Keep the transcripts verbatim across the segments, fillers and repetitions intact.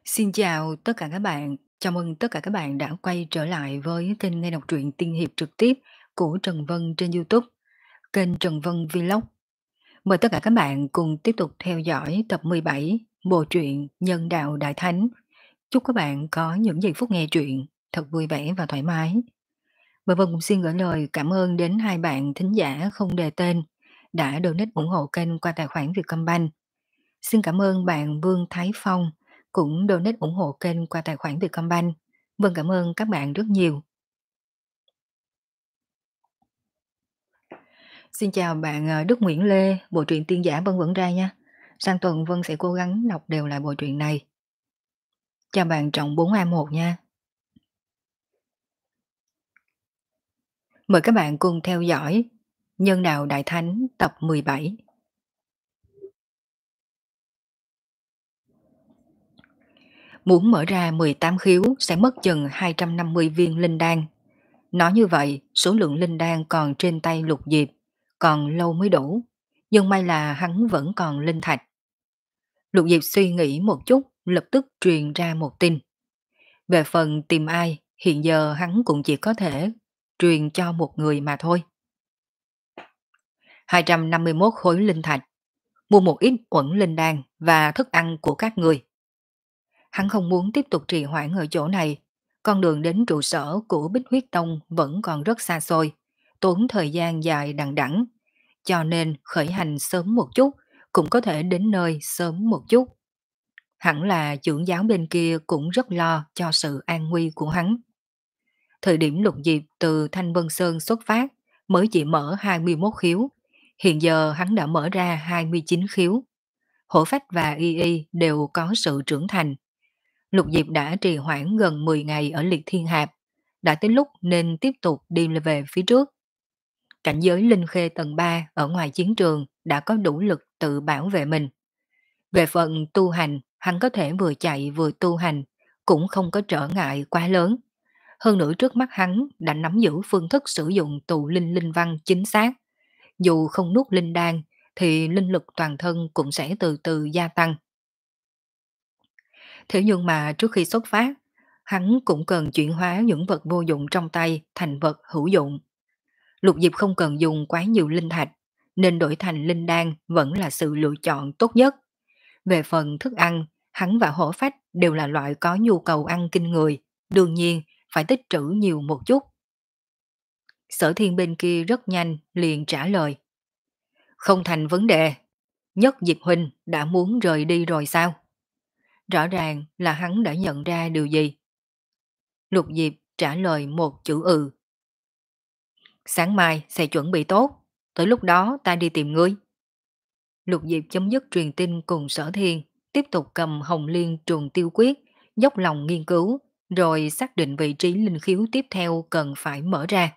Xin chào tất cả các bạn, chào mừng tất cả các bạn đã quay trở lại với kênh nghe đọc truyện tiên hiệp trực tiếp của Trần Vân trên YouTube, kênh Trần Vân Vlog. Mời tất cả các bạn cùng tiếp tục theo dõi tập mười bảy bộ truyện Nhân Đạo Đại Thánh. Chúc các bạn có những giây phút nghe truyện thật vui vẻ và thoải mái. Và Vân cũng xin gửi lời cảm ơn đến hai bạn thính giả không đề tên đã donate ủng hộ kênh qua tài khoản Vietcombank. Xin cảm ơn bạn Vương Thái Phong cũng donate ủng hộ kênh qua tài khoản Vietcombank. Vâng, cảm ơn các bạn rất nhiều. Xin chào bạn ờ, Đức Nguyễn Lê, bộ truyện Tiên Giả Vân vẫn ra nha. Sang tuần Vân sẽ cố gắng đọc đều lại bộ truyện này. Chào bạn Trọng bốn A một nha. Mời các bạn cùng theo dõi Nhân Đạo Đại Thánh tập mười bảy. Muốn mở ra mười tám khiếu sẽ mất chừng hai trăm năm mươi viên linh đan. Nói như vậy, số lượng linh đan còn trên tay Lục Diệp, còn lâu mới đủ. Nhưng may là hắn vẫn còn linh thạch. Lục Diệp suy nghĩ một chút, lập tức truyền ra một tin. Về phần tìm ai, hiện giờ hắn cũng chỉ có thể truyền cho một người mà thôi. hai trăm năm mươi mốt khối linh thạch, mua một ít uẩn linh đan và thức ăn của các người. Hắn không muốn tiếp tục trì hoãn ở chỗ này. Con đường đến trụ sở của Bích Huyết Tông vẫn còn rất xa xôi, tốn thời gian dài đằng đẵng, cho nên khởi hành sớm một chút, cũng có thể đến nơi sớm một chút. Hẳn là trưởng giáo bên kia cũng rất lo cho sự an nguy của hắn. Thời điểm Lục Diệp từ Thanh Vân Sơn xuất phát mới chỉ mở hai mươi mốt khiếu, hiện giờ hắn đã mở ra hai mươi chín khiếu. Hổ Phách và Y Y đều có sự trưởng thành. Lục Diệp đã trì hoãn gần mười ngày ở Liệt Thiên Hạp, đã tới lúc nên tiếp tục đi về phía trước. Cảnh giới Linh Khê tầng ba ở ngoài chiến trường đã có đủ lực tự bảo vệ mình. Về phần tu hành, hắn có thể vừa chạy vừa tu hành, cũng không có trở ngại quá lớn. Hơn nữa trước mắt hắn đã nắm giữ phương thức sử dụng tụ linh linh văn chính xác. Dù không nuốt linh đan, thì linh lực toàn thân cũng sẽ từ từ gia tăng. Thế nhưng mà trước khi xuất phát, hắn cũng cần chuyển hóa những vật vô dụng trong tay thành vật hữu dụng. Lục Diệp không cần dùng quá nhiều linh thạch, nên đổi thành linh đan vẫn là sự lựa chọn tốt nhất. Về phần thức ăn, hắn và Hổ Phách đều là loại có nhu cầu ăn kinh người, đương nhiên phải tích trữ nhiều một chút. Sở Thiên bên kia rất nhanh liền trả lời. Không thành vấn đề, Nhất Diệp Huynh đã muốn rời đi rồi sao? Rõ ràng là hắn đã nhận ra điều gì. Lục Diệp trả lời một chữ ừ. Sáng mai sẽ chuẩn bị tốt, tới lúc đó ta đi tìm ngươi. Lục Diệp chấm dứt truyền tin cùng Sở Thiên, tiếp tục cầm Hồng Liên Trùng Tiêu Quyết, dốc lòng nghiên cứu, rồi xác định vị trí linh khiếu tiếp theo cần phải mở ra.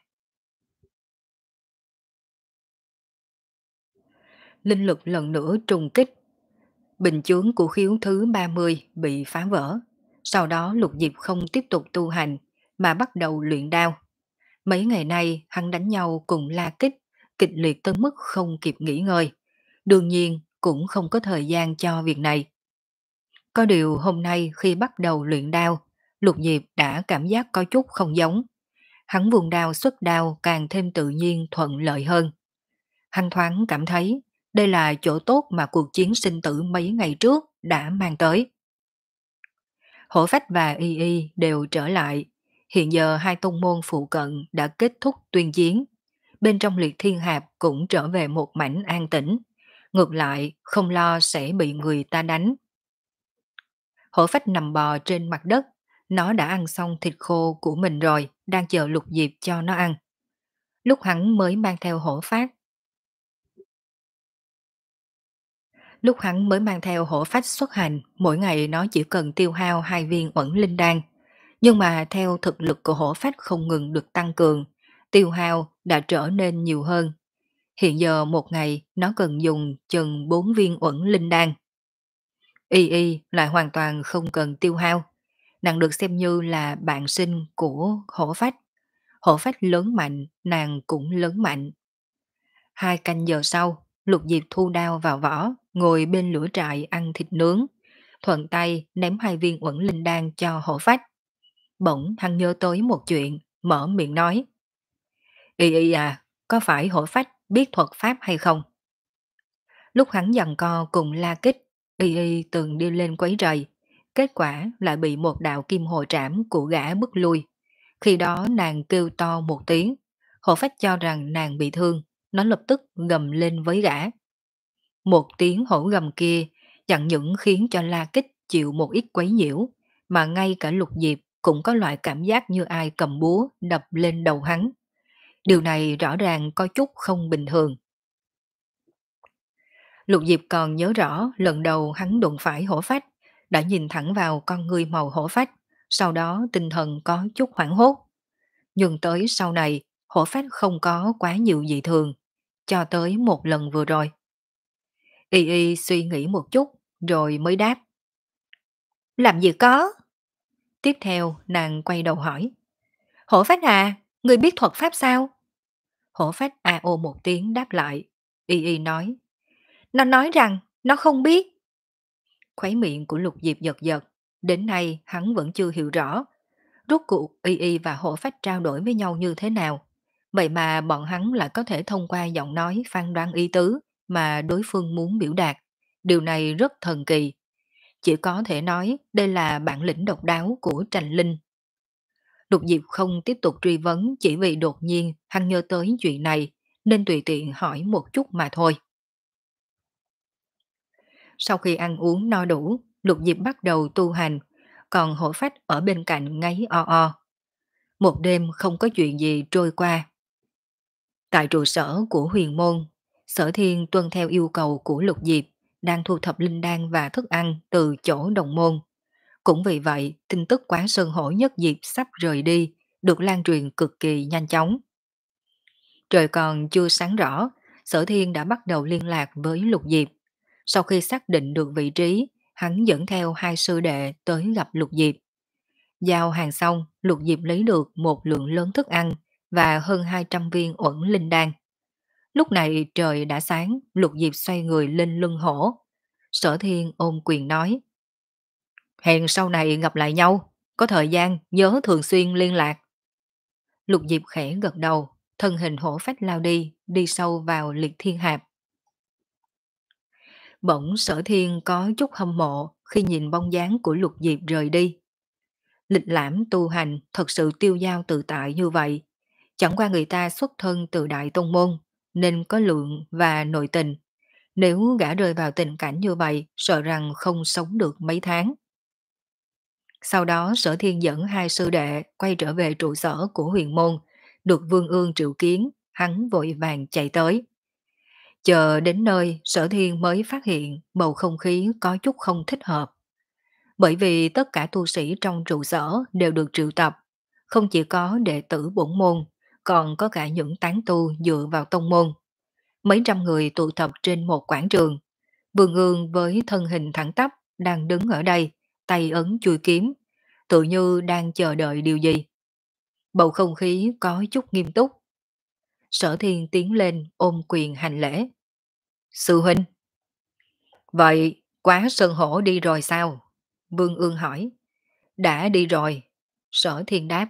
Linh lực lần nữa trùng kích. Bình chướng của khiếu thứ ba mươi bị phá vỡ. Sau đó Lục Diệp không tiếp tục tu hành, mà bắt đầu luyện đao. Mấy ngày nay hắn đánh nhau cùng La Kích, kịch liệt tới mức không kịp nghỉ ngơi. Đương nhiên cũng không có thời gian cho việc này. Có điều hôm nay khi bắt đầu luyện đao, Lục Diệp đã cảm giác có chút không giống. Hắn vùng đao xuất đao càng thêm tự nhiên thuận lợi hơn. Hắn thoáng cảm thấy đây là chỗ tốt mà cuộc chiến sinh tử mấy ngày trước đã mang tới. Hổ Phách và Y Y đều trở lại. Hiện giờ hai tông môn phụ cận đã kết thúc tuyên chiến. Bên trong Liệt Thiên Hạp cũng trở về một mảnh an tĩnh. Ngược lại không lo sẽ bị người ta đánh. Hổ Phách nằm bò trên mặt đất. Nó đã ăn xong thịt khô của mình rồi, đang chờ Lục Diệp cho nó ăn. Lúc hắn mới mang theo hổ phát Lúc hắn mới mang theo hổ phách xuất hành, mỗi ngày nó chỉ cần tiêu hao hai viên uẩn linh đan. Nhưng mà theo thực lực của hổ phách không ngừng được tăng cường, tiêu hao đã trở nên nhiều hơn. Hiện giờ một ngày nó cần dùng chừng bốn viên uẩn linh đan. Y Y lại hoàn toàn không cần tiêu hao. Nàng được xem như là bạn sinh của hổ phách. Hổ phách lớn mạnh, nàng cũng lớn mạnh. Hai canh giờ sau, Lục Diệp thu đao vào vỏ, ngồi bên lửa trại ăn thịt nướng. thuận tay ném hai viên uẩn linh đan cho hổ phách. Bỗng hắn nhớ tới một chuyện, mở miệng nói. Y y à, có phải hổ phách biết thuật pháp hay không? Lúc hắn giằng co cùng La Kích, Y y từng đi lên quấy rầy, kết quả lại bị một đạo kim hồ trảm của gã bức lui. Khi đó nàng kêu to một tiếng, hổ phách cho rằng nàng bị thương, nó lập tức gầm lên với gã. Một tiếng hổ gầm kia chẳng những khiến cho La Kích chịu một ít quấy nhiễu, mà ngay cả Lục Diệp cũng có loại cảm giác như ai cầm búa đập lên đầu hắn. Điều này rõ ràng có chút không bình thường. Lục Diệp còn nhớ rõ lần đầu hắn đụng phải hổ phách, đã nhìn thẳng vào con ngươi màu hổ phách, sau đó tinh thần có chút hoảng hốt. Nhưng tới sau này, hổ phách không có quá nhiều dị thường, cho tới một lần vừa rồi. Y y suy nghĩ một chút, rồi mới đáp. Làm gì có? Tiếp theo, nàng quay đầu hỏi. Hổ phách à, người biết thuật pháp sao? Hổ phách a ô một tiếng đáp lại. Y y nói. Nó nói rằng, nó không biết. Khuấy miệng của Lục Diệp giật giật, đến nay hắn vẫn chưa hiểu rõ. Rốt cuộc Y y và hổ phách trao đổi với nhau như thế nào? Vậy mà bọn hắn lại có thể thông qua giọng nói phán đoán ý tứ mà đối phương muốn biểu đạt. Điều này rất thần kỳ. Chỉ có thể nói đây là bản lĩnh độc đáo của Trành Linh. Lục Diệp không tiếp tục truy vấn chỉ vì đột nhiên hắn nhớ tới chuyện này nên tùy tiện hỏi một chút mà thôi. Sau khi ăn uống no đủ, Lục Diệp bắt đầu tu hành, còn hổ phách ở bên cạnh ngáy o o. Một đêm không có chuyện gì trôi qua. Tại trụ sở của huyền môn, Sở Thiên tuân theo yêu cầu của Lục Diệp, đang thu thập linh đan và thức ăn từ chỗ đồng môn. Cũng vì vậy, tin tức Quán Sơn Hổ Nhất Diệp sắp rời đi, được lan truyền cực kỳ nhanh chóng. Trời còn chưa sáng rõ, Sở Thiên đã bắt đầu liên lạc với Lục Diệp. Sau khi xác định được vị trí, hắn dẫn theo hai sư đệ tới gặp Lục Diệp. Giao hàng xong, Lục Diệp lấy được một lượng lớn thức ăn và hơn hai trăm viên uẩn linh đan. Lúc này trời đã sáng, Lục Diệp xoay người lên lưng hổ. Sở Thiên ôm quyền nói. Hẹn sau này gặp lại nhau, có thời gian nhớ thường xuyên liên lạc. Lục Diệp khẽ gật đầu, thân hình hổ phách lao đi, đi sâu vào liệt thiên hạp. Bỗng Sở Thiên có chút hâm mộ khi nhìn bóng dáng của Lục Diệp rời đi. Lịch lãm tu hành thật sự tiêu dao tự tại như vậy. Chẳng qua người ta xuất thân từ Đại Tông Môn, nên có lượng và nội tình. Nếu gã rơi vào tình cảnh như vậy, sợ rằng không sống được mấy tháng. Sau đó Sở Thiên dẫn hai sư đệ quay trở về trụ sở của huyền môn, được Vương Ương triệu kiến, hắn vội vàng chạy tới. Chờ đến nơi, Sở Thiên mới phát hiện bầu không khí có chút không thích hợp. Bởi vì tất cả tu sĩ trong trụ sở đều được triệu tập, không chỉ có đệ tử bổn môn, còn có cả những tán tu dựa vào tông môn. Mấy trăm người tụ tập trên một quảng trường. Vương Ương với thân hình thẳng tắp đang đứng ở đây, tay ấn chui kiếm, tự như đang chờ đợi điều gì. Bầu không khí có chút nghiêm túc. Sở Thiên tiến lên ôm quyền hành lễ. Sư huynh. Vậy Quá Sơn Hổ đi rồi sao? Vương Ương hỏi. Đã đi rồi. Sở Thiên đáp.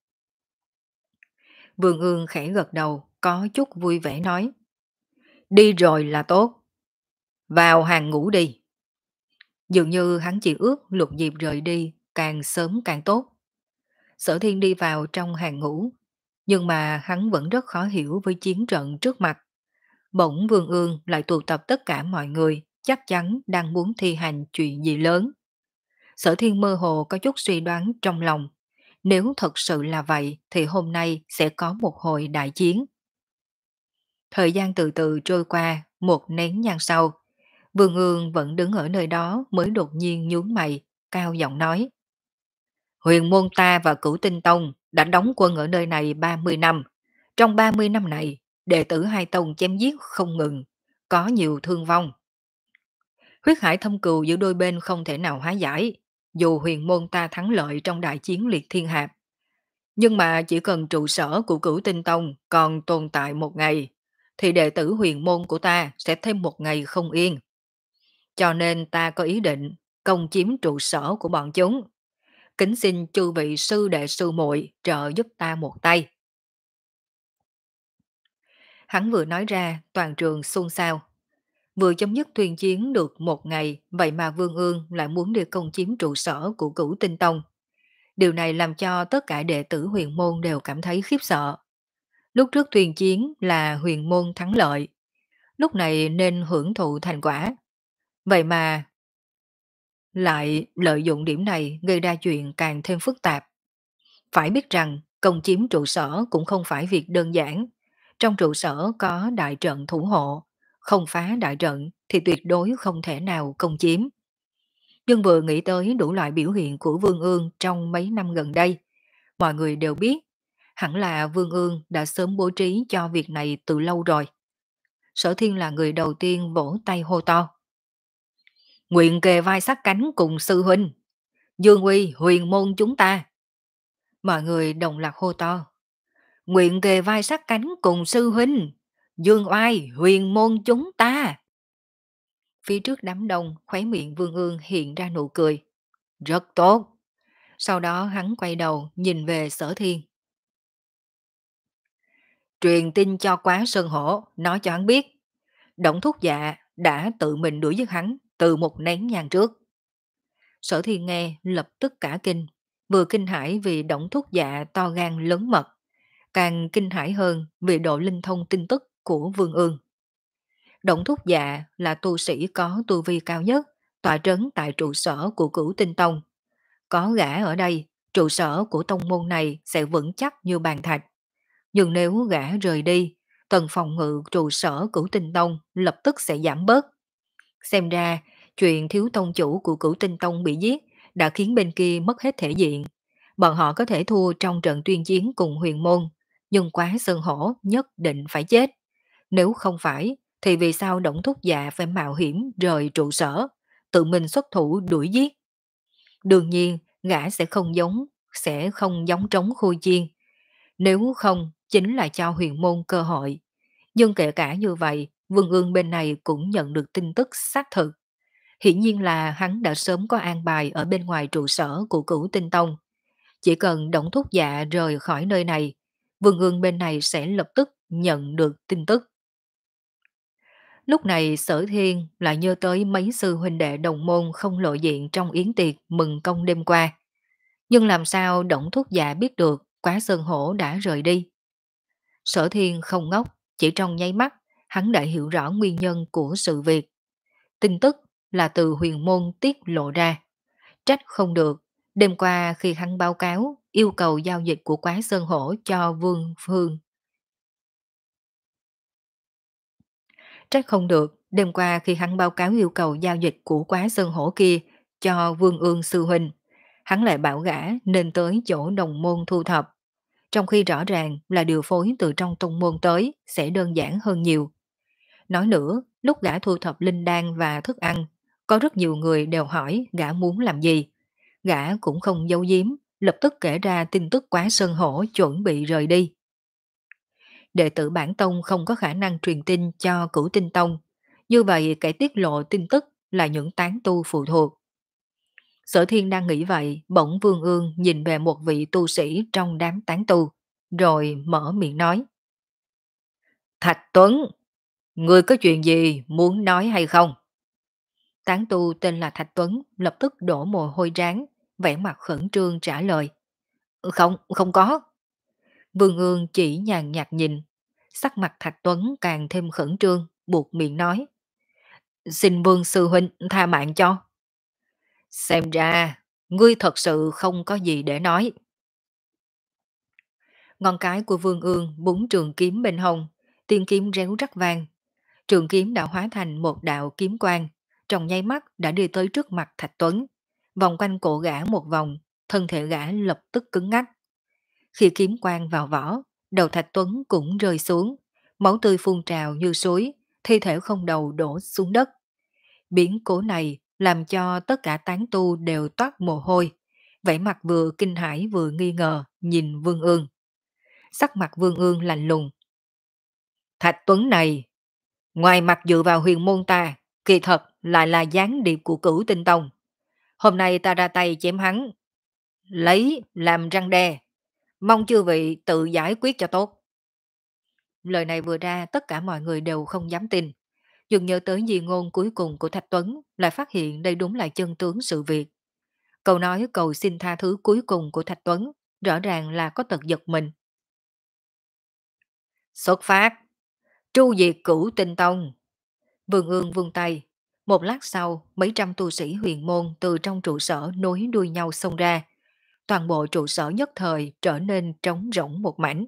Vương Ương khẽ gật đầu, có chút vui vẻ nói. Đi rồi là tốt. Vào hàng ngũ đi. Dường như hắn chỉ ước Lục Diệp rời đi càng sớm càng tốt. Sở Thiên đi vào trong hàng ngũ, nhưng mà hắn vẫn rất khó hiểu với chiến trận trước mặt. Bỗng Vương Ương lại tụ tập tất cả mọi người, chắc chắn đang muốn thi hành chuyện gì lớn. Sở Thiên mơ hồ có chút suy đoán trong lòng. Nếu thật sự là vậy thì hôm nay sẽ có một hồi đại chiến. Thời gian từ từ trôi qua, một nén nhang sau, Vương Ương vẫn đứng ở nơi đó mới đột nhiên nhướng mày, cao giọng nói. Huyền môn ta và Cửu Tinh Tông đã đóng quân ở nơi này ba mươi năm. Trong ba mươi năm này, đệ tử hai tông chém giết không ngừng, có nhiều thương vong. Huyết hải thâm cừu giữa đôi bên không thể nào hóa giải, dù huyền môn ta thắng lợi trong đại chiến liệt thiên hạp. Nhưng mà chỉ cần trụ sở của Cửu Tinh Tông còn tồn tại một ngày, thì đệ tử huyền môn của ta sẽ thêm một ngày không yên. Cho nên ta có ý định công chiếm trụ sở của bọn chúng. Kính xin chư vị sư đệ sư muội trợ giúp ta một tay. Hắn vừa nói ra, toàn trường xôn xao. Vừa chấm dứt tuyên chiến được một ngày, vậy mà Vương Ương lại muốn đi công chiếm trụ sở của Cửu Tinh Tông. Điều này làm cho tất cả đệ tử huyền môn đều cảm thấy khiếp sợ. Lúc trước tuyên chiến là huyền môn thắng lợi, lúc này nên hưởng thụ thành quả. Vậy mà lại lợi dụng điểm này gây ra chuyện càng thêm phức tạp. Phải biết rằng công chiếm trụ sở cũng không phải việc đơn giản. Trong trụ sở có đại trận thủ hộ, không phá đại trận thì tuyệt đối không thể nào công chiếm. Nhưng vừa nghĩ tới đủ loại biểu hiện của Vương Ương trong mấy năm gần đây, mọi người đều biết, hẳn là Vương Ương đã sớm bố trí cho việc này từ lâu rồi. Sở Thiên là người đầu tiên vỗ tay hô to. Nguyện kề vai sát cánh cùng sư huynh, Dương uy huyền môn chúng ta. Mọi người đồng loạt hô to. Nguyện kề vai sát cánh cùng sư huynh, Dương oai huyền môn chúng ta. Phía trước đám đông, khóe miệng Vương Ương hiện ra nụ cười. Rất tốt. Sau đó hắn quay đầu nhìn về Sở Thiên. Truyền tin cho Quá Sơn Hổ, nói cho hắn biết. Đổng Thúc Dạ đã tự mình đuổi giết hắn từ một nén nhang trước. Sở Thiên nghe lập tức cả kinh, vừa kinh hãi vì Đổng Thúc Dạ to gan lớn mật, càng kinh hãi hơn vì độ linh thông tin tức của Vương Ương. Đổng Thúc Dạ là tu sĩ có tu vi cao nhất, tọa trấn tại trụ sở của Cửu Tinh Tông. Có gã ở đây, trụ sở của tông môn này sẽ vững chắc như bàn thạch. Nhưng nếu gã rời đi, tầng phòng ngự trụ sở Cửu Tinh Tông lập tức sẽ giảm bớt. Xem ra, chuyện thiếu tông chủ của Cửu Tinh Tông bị giết đã khiến bên kia mất hết thể diện. Bọn họ có thể thua trong trận tuyên chiến cùng huyền môn, nhưng Quá Sơn Hổ nhất định phải chết. Nếu không phải, thì vì sao Đổng Thúc Dạ phải mạo hiểm rời trụ sở, tự mình xuất thủ đuổi giết? Đương nhiên, gã sẽ không giống, sẽ không giống trống khui chiên. Nếu không, chính là cho huyền môn cơ hội. Nhưng kể cả như vậy, Vương Ương bên này cũng nhận được tin tức xác thực. Hiển nhiên là hắn đã sớm có an bài ở bên ngoài trụ sở của Cửu Tinh Tông. Chỉ cần Đổng Thúc Dạ rời khỏi nơi này, Vương Ương bên này sẽ lập tức nhận được tin tức. Lúc này Sở Thiên lại nhớ tới mấy sư huynh đệ đồng môn không lộ diện trong yến tiệc mừng công đêm qua. Nhưng làm sao Đổng Thúc Dạ biết được Quá Sơn Hổ đã rời đi? Sở Thiên không ngốc, chỉ trong nháy mắt, hắn đã hiểu rõ nguyên nhân của sự việc. Tin tức là từ huyền môn tiết lộ ra. Trách không được, đêm qua khi hắn báo cáo yêu cầu giao dịch của Quá Sơn Hổ cho Vương Phương. Trách không được, đêm qua khi hắn báo cáo yêu cầu giao dịch của Quá Sơn Hổ kia cho Vương Ương Sư Huynh, hắn lại bảo gã nên tới chỗ đồng môn thu thập. Trong khi rõ ràng là điều phối từ trong tông môn tới sẽ đơn giản hơn nhiều. Nói nữa, lúc gã thu thập linh đan và thức ăn, có rất nhiều người đều hỏi gã muốn làm gì. Gã cũng không giấu giếm, lập tức kể ra tin tức Quá Sơn Hổ chuẩn bị rời đi. Đệ tử bản tông không có khả năng truyền tin cho Cửu Tinh Tông, như vậy kẻ tiết lộ tin tức là những tán tu phụ thuộc. Sở Thiên đang nghĩ vậy, bỗng Vương Ương nhìn về một vị tu sĩ trong đám tán tu, rồi mở miệng nói. Thạch Tuấn, ngươi có chuyện gì muốn nói hay không? Tán tu tên là Thạch Tuấn lập tức đổ mồ hôi ráng, vẻ mặt khẩn trương trả lời. Không, không có. Vương Ương chỉ nhàn nhạt nhìn, sắc mặt Thạch Tuấn càng thêm khẩn trương, buộc miệng nói. Xin Vương Sư Huynh tha mạng cho. Xem ra, ngươi thật sự không có gì để nói. Ngón cái của Vương Ương búng trường kiếm bên hông, tiên kiếm réo rắc vang. Trường kiếm đã hóa thành một đạo kiếm quang, trong nháy mắt đã đi tới trước mặt Thạch Tuấn, vòng quanh cổ gã một vòng, thân thể gã lập tức cứng ngắc. Khi kiếm quang vào vỏ, đầu Thạch Tuấn cũng rơi xuống, máu tươi phun trào như suối, thi thể không đầu đổ xuống đất. Biến cố này làm cho tất cả tán tu đều toát mồ hôi, vẻ mặt vừa kinh hãi vừa nghi ngờ nhìn Vương Ương. Sắc mặt Vương Ương lạnh lùng. Thạch Tuấn này, ngoài mặt dựa vào huyền môn ta, kỳ thật lại là gián điệp của Cửu Tinh Tông. Hôm nay ta ra tay chém hắn, lấy làm răng đe, mong chư vị tự giải quyết cho tốt. Lời này vừa ra tất cả mọi người đều không dám tin. Nhưng nhớ tới di ngôn cuối cùng của Thạch Tuấn lại phát hiện đây đúng là chân tướng sự việc. Câu nói cầu xin tha thứ cuối cùng của Thạch Tuấn rõ ràng là có tật giật mình. Xuất phát, tru diệt cửu tinh tông. Vương Ương vung tay. Một lát sau, mấy trăm tu sĩ huyền môn từ trong trụ sở nối đuôi nhau xông ra. Toàn bộ trụ sở nhất thời trở nên trống rỗng một mảnh.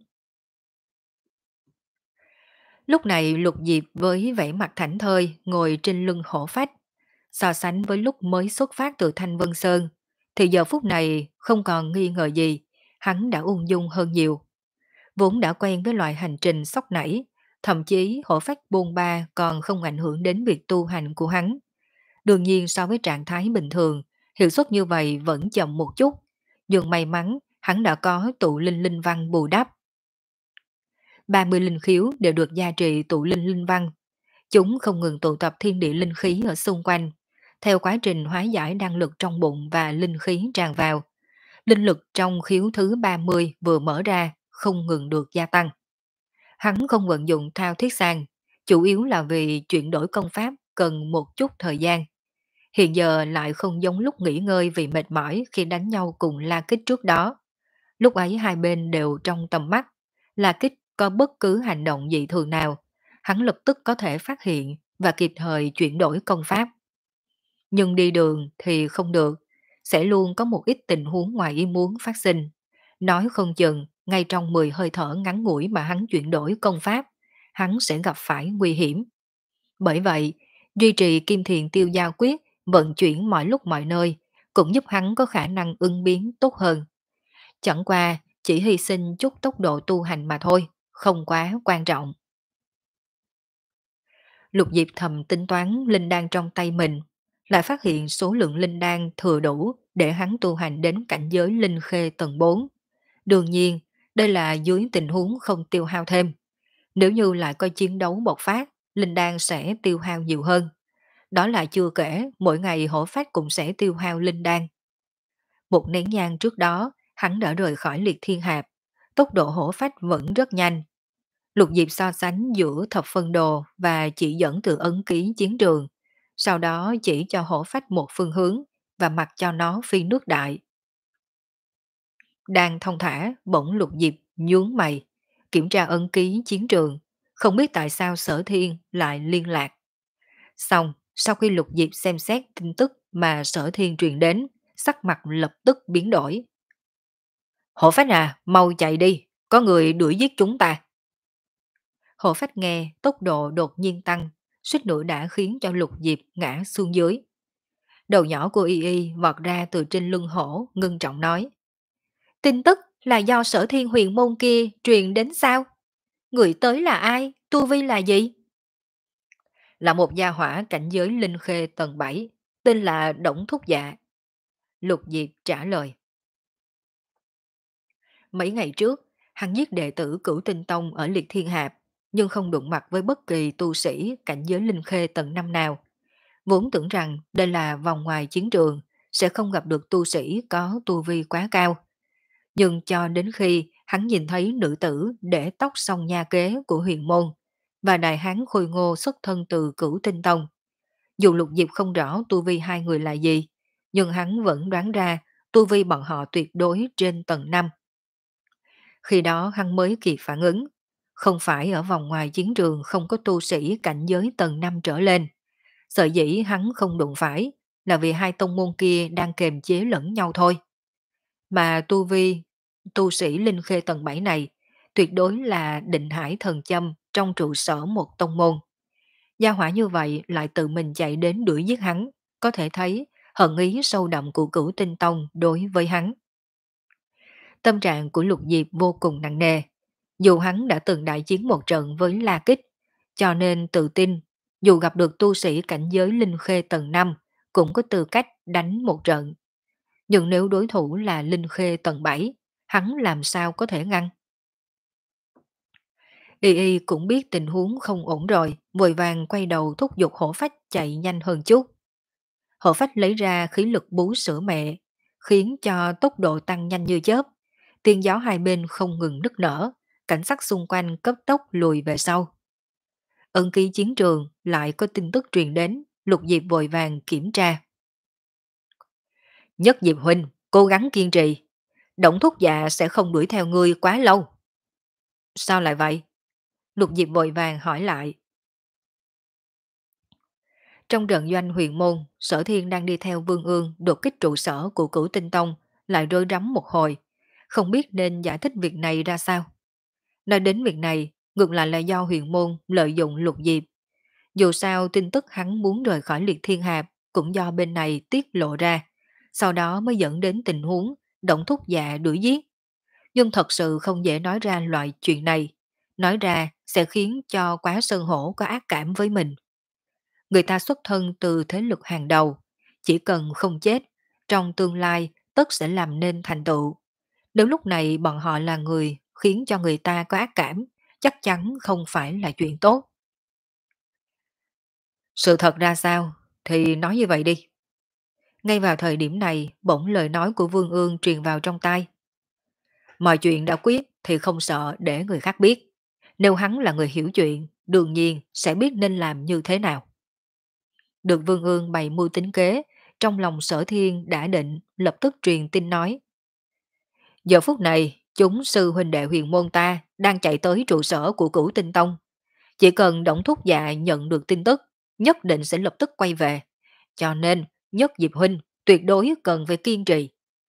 Lúc này Lục Diệp với vẻ mặt thảnh thơi ngồi trên lưng hổ phách. So sánh với lúc mới xuất phát từ Thanh Vân Sơn, thì giờ phút này không còn nghi ngờ gì, hắn đã ung dung hơn nhiều. Vốn đã quen với loại hành trình sóc nảy, thậm chí hổ phách bôn ba còn không ảnh hưởng đến việc tu hành của hắn. Đương nhiên so với trạng thái bình thường, hiệu suất như vậy vẫn chậm một chút, nhưng may mắn hắn đã có tụ linh linh văn bù đắp. ba mươi linh khiếu đều được gia trì tụ linh linh văn. Chúng không ngừng tụ tập thiên địa linh khí ở xung quanh, theo quá trình hóa giải năng lực trong bụng và linh khí tràn vào. Linh lực trong khiếu thứ ba mươi vừa mở ra, không ngừng được gia tăng. Hắn không vận dụng thao thiết sang, chủ yếu là vì chuyển đổi công pháp cần một chút thời gian. Hiện giờ lại không giống lúc nghỉ ngơi vì mệt mỏi khi đánh nhau cùng La Kích trước đó. Lúc ấy hai bên đều trong tầm mắt, La Kích có bất cứ hành động dị thường nào, hắn lập tức có thể phát hiện và kịp thời chuyển đổi công pháp. Nhưng đi đường thì không được, sẽ luôn có một ít tình huống ngoài ý muốn phát sinh. Nói không chừng, ngay trong mười hơi thở ngắn ngủi mà hắn chuyển đổi công pháp, hắn sẽ gặp phải nguy hiểm. Bởi vậy, duy trì kim thiền tiêu giao quyết, vận chuyển mọi lúc mọi nơi, cũng giúp hắn có khả năng ứng biến tốt hơn. Chẳng qua, chỉ hy sinh chút tốc độ tu hành mà thôi, không quá quan trọng. Lục Diệp thầm tính toán linh đan trong tay mình, lại phát hiện số lượng linh đan thừa đủ để hắn tu hành đến cảnh giới linh khê tầng bốn. Đương nhiên, đây là dưới tình huống không tiêu hao thêm. Nếu như lại có chiến đấu bộc phát, linh đan sẽ tiêu hao nhiều hơn. Đó là chưa kể, mỗi ngày hổ phách cũng sẽ tiêu hao linh đan. Một nén nhang trước đó, hắn đã rời khỏi liệt thiên hạp. Tốc độ hổ phách vẫn rất nhanh. Lục Diệp so sánh giữa thập phân đồ và chỉ dẫn từ ấn ký chiến trường. Sau đó chỉ cho hổ phách một phương hướng và mặc cho nó phi nước đại. Đang thông thả, bỗng Lục Diệp nhướng mày, kiểm tra ấn ký chiến trường. Không biết tại sao Sở Thiên lại liên lạc. Xong, sau khi Lục Diệp xem xét tin tức mà Sở Thiên truyền đến, sắc mặt lập tức biến đổi. Hổ phách à, mau chạy đi, có người đuổi giết chúng ta. Hổ phách nghe tốc độ đột nhiên tăng, suýt nữa đã khiến cho Lục Diệp ngã xuống dưới. Đầu nhỏ của Y Y vọt ra từ trên lưng hổ, ngưng trọng nói. Tin tức là do Sở Thiên huyền môn kia truyền đến sao? Người tới là ai? Tu vi là gì? Là một gia hỏa cảnh giới linh khê tầng bảy, tên là Đổng Thúc Dạ. Lục Diệp trả lời. Mấy ngày trước, hắn giết đệ tử Cửu Tinh Tông ở Liệt Thiên Hạp, nhưng không đụng mặt với bất kỳ tu sĩ cảnh giới linh khê tầng năm nào. Vốn tưởng rằng đây là vòng ngoài chiến trường, sẽ không gặp được tu sĩ có tu vi quá cao. Nhưng cho đến khi hắn nhìn thấy nữ tử để tóc song nha kế của huyền môn, và đại hán khôi ngô xuất thân từ Cửu Tinh Tông. Dù Lục Diệp không rõ tu vi hai người là gì, nhưng hắn vẫn đoán ra tu vi bọn họ tuyệt đối trên tầng năm. Khi đó hắn mới kịp phản ứng, không phải ở vòng ngoài chiến trường không có tu sĩ cảnh giới tầng năm trở lên. Sở dĩ hắn không đụng phải là vì hai tông môn kia đang kềm chế lẫn nhau thôi. Mà tu vi, tu sĩ linh khê tầng bảy này tuyệt đối là định hải thần châm trong trụ sở một tông môn. Gia hỏa như vậy lại tự mình chạy đến đuổi giết hắn, có thể thấy hận ý sâu đậm của Cửu Tinh Tông đối với hắn. Tâm trạng của Lục Diệp vô cùng nặng nề. Dù hắn đã từng đại chiến một trận với La Kích, cho nên tự tin, dù gặp được tu sĩ cảnh giới linh khê tầng năm, cũng có tư cách đánh một trận. Nhưng nếu đối thủ là linh khê tầng bảy, hắn làm sao có thể ngăn? Y Y cũng biết tình huống không ổn rồi, vội vàng quay đầu thúc giục hổ phách chạy nhanh hơn chút. Hộ phách lấy ra khí lực bú sữa mẹ, khiến cho tốc độ tăng nhanh như chớp. Tiên gió hai bên không ngừng nức nở, cảnh sát xung quanh cấp tốc lùi về sau. Ân ký chiến trường lại có tin tức truyền đến, Lục Diệp vội vàng kiểm tra. Nhất Diệp huynh, cố gắng kiên trì. Động thúc dạ sẽ không đuổi theo ngươi quá lâu. Sao lại vậy? Lục Diệp vội vàng hỏi lại. Trong trận doanh huyền môn, Sở Thiên đang đi theo Vương Ương đột kích trụ sở của Cửu Tinh Tông, lại rối rắm một hồi, không biết nên giải thích việc này ra sao. Nói đến việc này, ngược lại là do huyền môn lợi dụng Lục Diệp. Dù sao tin tức hắn muốn rời khỏi liệt thiên hạp cũng do bên này tiết lộ ra, sau đó mới dẫn đến tình huống động thúc dạ đuổi giết. Nhưng thật sự không dễ nói ra loại chuyện này, nói ra sẽ khiến cho Quá Sơn Hổ có ác cảm với mình. Người ta xuất thân từ thế lực hàng đầu, chỉ cần không chết, trong tương lai tất sẽ làm nên thành tựu. Nếu lúc này bọn họ là người khiến cho người ta có ác cảm, chắc chắn không phải là chuyện tốt. Sự thật ra sao, thì nói như vậy đi. Ngay vào thời điểm này, bỗng lời nói của Vương Ương truyền vào trong tai. Mọi chuyện đã quyết thì không sợ để người khác biết. Nếu hắn là người hiểu chuyện, đương nhiên sẽ biết nên làm như thế nào. Được Vương Ương bày mưu tính kế, trong lòng Sở Thiên đã định lập tức truyền tin nói. Giờ phút này, chúng sư huynh đệ huyền môn ta đang chạy tới trụ sở của Cửu Tinh Tông. Chỉ cần Đổng Thúc Dạ nhận được tin tức, nhất định sẽ lập tức quay về. Cho nên, Nhất Diệp huynh tuyệt đối cần phải kiên trì.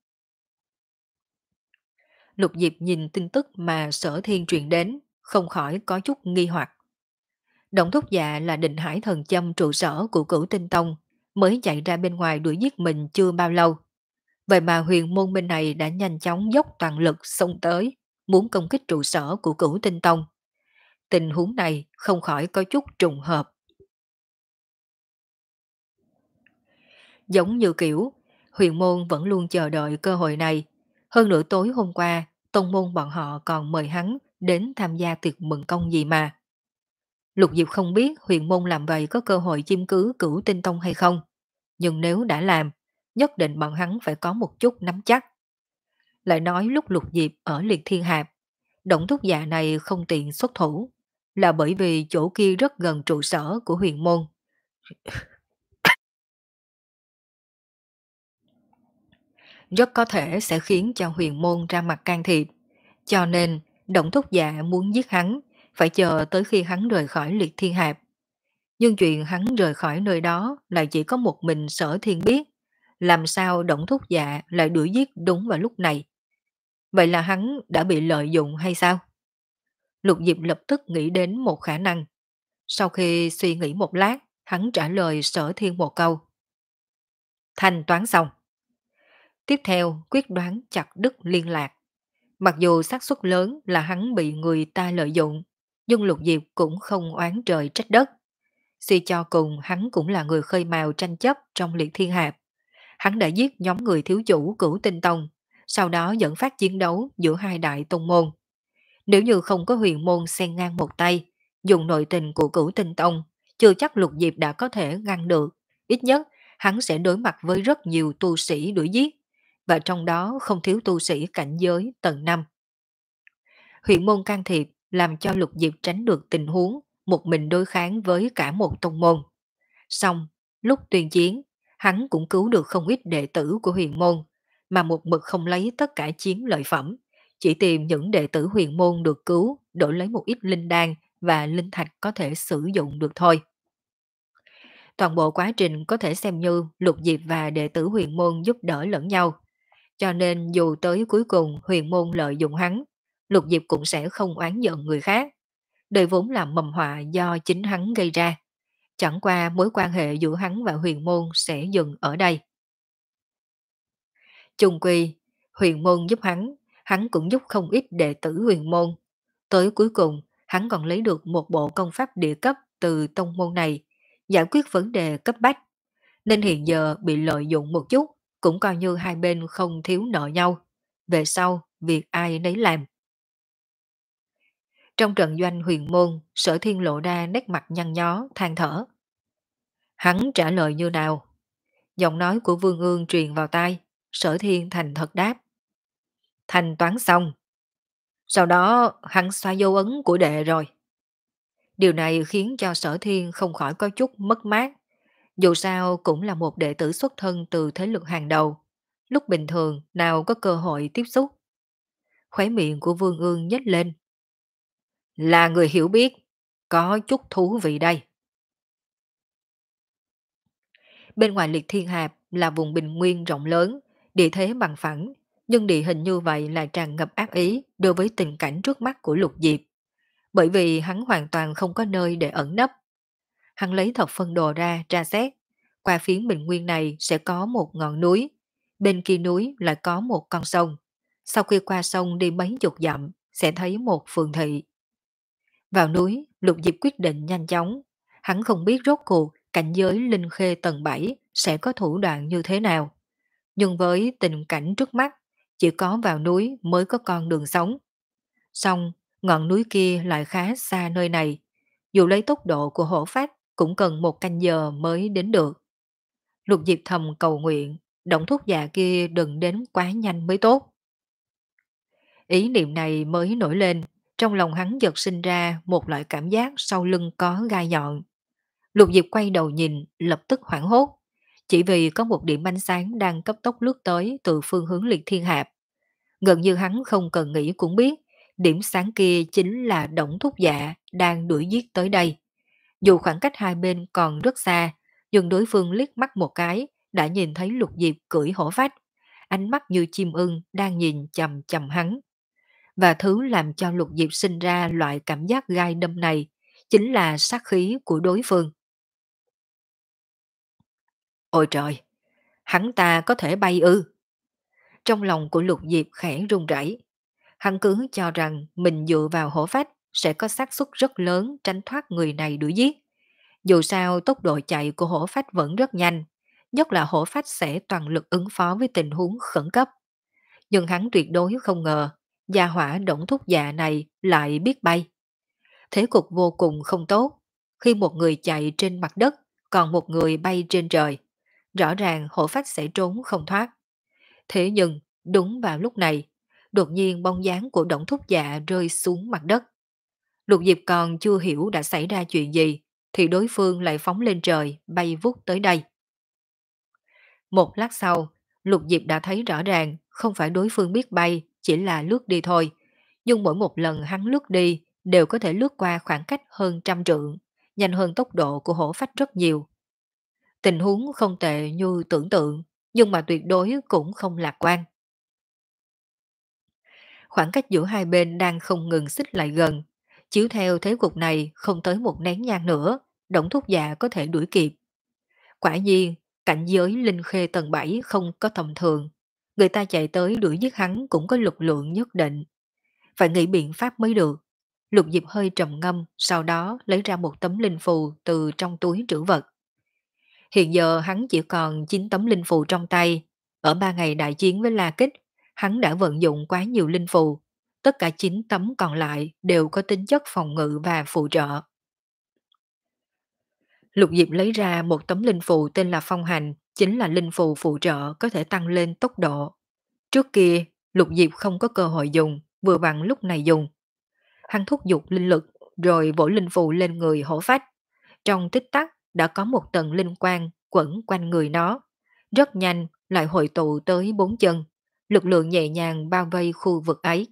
Lục Diệp nhìn tin tức mà Sở Thiên truyền đến, không khỏi có chút nghi hoặc. Động Thúc Dạ là Định Hải Thần Châm trụ sở của Cửu Tinh Tông, mới chạy ra bên ngoài đuổi giết mình chưa bao lâu. Vậy mà huyền môn bên này đã nhanh chóng dốc toàn lực xông tới, muốn công kích trụ sở của Cửu Tinh Tông. Tình huống này không khỏi có chút trùng hợp. Giống như kiểu, huyền môn vẫn luôn chờ đợi cơ hội này. Hơn nữa tối hôm qua, tông môn bọn họ còn mời hắn đến tham gia tiệc mừng công gì mà. Lục Diệp không biết huyền môn làm vậy có cơ hội chiếm cứ Cửu Tinh Tông hay không. Nhưng nếu đã làm, nhất định bọn hắn phải có một chút nắm chắc. Lại nói lúc Lục Diệp ở liệt thiên hạp, động thúc dạ này không tiện xuất thủ, là bởi vì chỗ kia rất gần trụ sở của huyền môn. Rất có thể sẽ khiến cho huyền môn ra mặt can thiệp. Cho nên, động thúc dạ muốn giết hắn, phải chờ tới khi hắn rời khỏi liệt thiên hạp. Nhưng chuyện hắn rời khỏi nơi đó lại chỉ có một mình Sở Thiên biết. Làm sao động thúc dạ lại đuổi giết đúng vào lúc này? Vậy là hắn đã bị lợi dụng hay sao? Lục Diệp lập tức nghĩ đến một khả năng. Sau khi suy nghĩ một lát, hắn trả lời Sở Thiên một câu. Thanh toán xong. Tiếp theo quyết đoán chặt đứt liên lạc. Mặc dù xác suất lớn là hắn bị người ta lợi dụng, nhưng Lục Diệp cũng không oán trời trách đất. Suy cho cùng hắn cũng là người khơi mào tranh chấp trong liệt thiên hạp. Hắn đã giết nhóm người thiếu chủ Cửu Tinh Tông, sau đó dẫn phát chiến đấu giữa hai đại tông môn. Nếu như không có huyền môn xen ngang một tay, dùng nội tình của Cửu Tinh Tông, chưa chắc Lục Diệp đã có thể ngăn được. Ít nhất, hắn sẽ đối mặt với rất nhiều tu sĩ đuổi giết, và trong đó không thiếu tu sĩ cảnh giới tầng năm. Huyền môn can thiệp làm cho Lục Diệp tránh được tình huống một mình đối kháng với cả một tông môn. Xong, lúc tuyên chiến, hắn cũng cứu được không ít đệ tử của huyền môn, mà một mực không lấy tất cả chiến lợi phẩm, chỉ tìm những đệ tử huyền môn được cứu đổi lấy một ít linh đan và linh thạch có thể sử dụng được thôi. Toàn bộ quá trình có thể xem như Lục Diệp và đệ tử huyền môn giúp đỡ lẫn nhau. Cho nên dù tới cuối cùng huyền môn lợi dụng hắn, Lục Diệp cũng sẽ không oán giận người khác. Đây vốn là mầm họa do chính hắn gây ra. Chẳng qua mối quan hệ giữa hắn và huyền môn sẽ dừng ở đây. Chung quy, huyền môn giúp hắn, hắn cũng giúp không ít đệ tử huyền môn. Tới cuối cùng, hắn còn lấy được một bộ công pháp địa cấp từ tông môn này, giải quyết vấn đề cấp bách. Nên hiện giờ bị lợi dụng một chút, cũng coi như hai bên không thiếu nợ nhau. Về sau, việc ai nấy làm. Trong trận doanh huyền môn, Sở Thiên lộ ra nét mặt nhăn nhó, than thở. Hắn trả lời như nào? Giọng nói của Vương Ương truyền vào tai, Sở Thiên thành thật đáp. Thanh toán xong. Sau đó hắn xóa dấu ấn của đệ rồi. Điều này khiến cho Sở Thiên không khỏi có chút mất mát. Dù sao cũng là một đệ tử xuất thân từ thế lực hàng đầu. Lúc bình thường nào có cơ hội tiếp xúc. Khóe miệng của Vương Ương nhếch lên. Là người hiểu biết, có chút thú vị đây. Bên ngoài Liệt Thiên Hạp là vùng bình nguyên rộng lớn, địa thế bằng phẳng, nhưng địa hình như vậy lại tràn ngập ác ý đối với tình cảnh trước mắt của Lục Diệp. Bởi vì hắn hoàn toàn không có nơi để ẩn nấp. Hắn lấy thập phân đồ ra tra xét, qua phiến bình nguyên này sẽ có một ngọn núi, bên kia núi lại có một con sông. Sau khi qua sông đi mấy chục dặm, sẽ thấy một phường thị. Vào núi, Lục Diệp quyết định nhanh chóng. Hắn không biết rốt cuộc cảnh giới linh khê tầng bảy sẽ có thủ đoạn như thế nào. Nhưng với tình cảnh trước mắt, chỉ có vào núi mới có con đường sống. Xong, ngọn núi kia lại khá xa nơi này. Dù lấy tốc độ của hổ phách cũng cần một canh giờ mới đến được. Lục Diệp thầm cầu nguyện, động thuốc dạ kia đừng đến quá nhanh mới tốt. Ý niệm này mới nổi lên, trong lòng hắn giật sinh ra một loại cảm giác sau lưng có gai nhọn. Lục Diệp quay đầu nhìn, lập tức hoảng hốt, chỉ vì có một điểm ánh sáng đang cấp tốc lướt tới từ phương hướng Liệt Thiên Hạp. Gần như hắn không cần nghĩ cũng biết, điểm sáng kia chính là Đổng Thúc Dạ đang đuổi giết tới đây. Dù khoảng cách hai bên còn rất xa, nhưng đối phương liếc mắt một cái đã nhìn thấy Lục Diệp cưỡi hổ phách, ánh mắt như chim ưng đang nhìn chầm chầm hắn. Và thứ làm cho Lục Diệp sinh ra loại cảm giác gai đâm này chính là sát khí của đối phương. Ôi trời, hắn ta có thể bay ư? Trong lòng của Lục Diệp khẽ run rẩy. Hắn cứ cho rằng mình dựa vào hổ phách sẽ có xác suất rất lớn tránh thoát người này đuổi giết. Dù sao tốc độ chạy của hổ phách vẫn rất nhanh, nhất là hổ phách sẽ toàn lực ứng phó với tình huống khẩn cấp. Nhưng hắn tuyệt đối không ngờ, gia hỏa Đổng Thúc Dạ này lại biết bay. Thế cục vô cùng không tốt, khi một người chạy trên mặt đất, còn một người bay trên trời. Rõ ràng hổ phách sẽ trốn không thoát. Thế nhưng, đúng vào lúc này, đột nhiên bóng dáng của Đổng Thúc Dạ rơi xuống mặt đất. Lục Diệp còn chưa hiểu đã xảy ra chuyện gì, thì đối phương lại phóng lên trời, bay vút tới đây. Một lát sau, Lục Diệp đã thấy rõ ràng không phải đối phương biết bay, chỉ là lướt đi thôi. Nhưng mỗi một lần hắn lướt đi đều có thể lướt qua khoảng cách hơn trăm trượng, nhanh hơn tốc độ của hổ phách rất nhiều. Tình huống không tệ như tưởng tượng, nhưng mà tuyệt đối cũng không lạc quan. Khoảng cách giữa hai bên đang không ngừng xích lại gần. Chiếu theo thế cục này không tới một nén nhang nữa, Đổng Thúc Dạ có thể đuổi kịp. Quả nhiên, cảnh giới linh khê tầng bảy không có tầm thường. Người ta chạy tới đuổi giết hắn cũng có lực lượng nhất định. Phải nghĩ biện pháp mới được. Lục Diệp hơi trầm ngâm, sau đó lấy ra một tấm linh phù từ trong túi trữ vật. Hiện giờ hắn chỉ còn chín tấm linh phù trong tay. Ở ba ngày đại chiến với La Kích, hắn đã vận dụng quá nhiều linh phù. Tất cả chín tấm còn lại đều có tính chất phòng ngự và phụ trợ. Lục Diệp lấy ra một tấm linh phù tên là Phong Hành, chính là linh phù phụ trợ có thể tăng lên tốc độ. Trước kia, Lục Diệp không có cơ hội dùng, vừa vặn lúc này dùng. Hắn thúc giục linh lực, rồi vỗ linh phù lên người hổ phách. Trong tích tắc đã có một tầng linh quang quẩn quanh người nó. Rất nhanh lại hội tụ tới bốn chân. Lực lượng nhẹ nhàng bao vây khu vực ấy.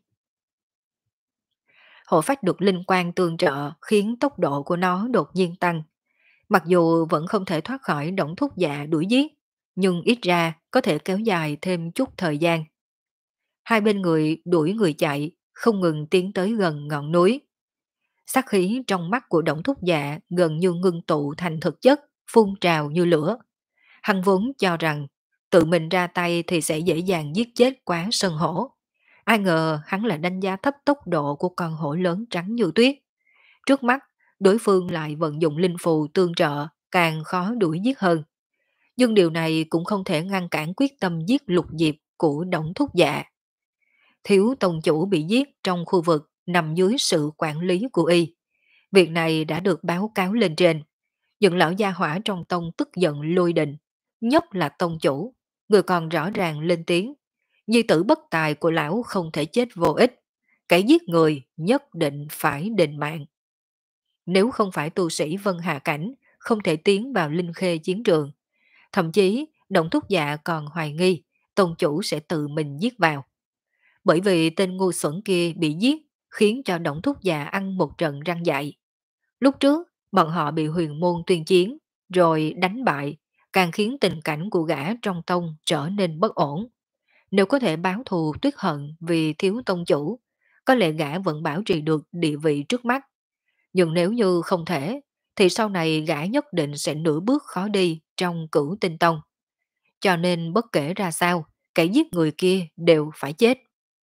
Hổ phách được linh quang tương trợ khiến tốc độ của nó đột nhiên tăng. Mặc dù vẫn không thể thoát khỏi Đổng Thúc Dạ đuổi giết, nhưng ít ra có thể kéo dài thêm chút thời gian. Hai bên người đuổi người chạy, không ngừng tiến tới gần ngọn núi. Sát khí trong mắt của Đổng Thúc Dạ gần như ngưng tụ thành thực chất, phun trào như lửa. Hắn vốn cho rằng tự mình ra tay thì sẽ dễ dàng giết chết quá sơn hổ. Ai ngờ hắn lại đánh giá thấp tốc độ của con hổ lớn trắng như tuyết. Trước mắt, đối phương lại vận dụng linh phù tương trợ, càng khó đuổi giết hơn. Nhưng điều này cũng không thể ngăn cản quyết tâm giết Lục Diệp của Đổng Thúc Dạ. Thiếu tông chủ bị giết trong khu vực nằm dưới sự quản lý của y. Việc này đã được báo cáo lên trên. Những lão gia hỏa trong tông tức giận lôi đình. nhất là tông chủ, người còn rõ ràng lên tiếng, nhi tử bất tài của lão không thể chết vô ích, kẻ giết người nhất định phải đền mạng. Nếu không phải tu sĩ Vân Hà Cảnh, không thể tiến vào linh khê chiến trường. Thậm chí, Động Thúc Dạ còn hoài nghi, tôn chủ sẽ tự mình giết vào. Bởi vì tên ngu xuẩn kia bị giết, khiến cho Động Thúc Dạ ăn một trận răng dạy. Lúc trước, bọn họ bị huyền môn tuyên chiến, rồi đánh bại, càng khiến tình cảnh của gã trong tông trở nên bất ổn. Nếu có thể báo thù tuyết hận vì thiếu tông chủ, có lẽ gã vẫn bảo trì được địa vị trước mắt. Nhưng nếu như không thể, thì sau này gã nhất định sẽ nửa bước khó đi trong cửu tinh tông. Cho nên bất kể ra sao, kẻ giết người kia đều phải chết.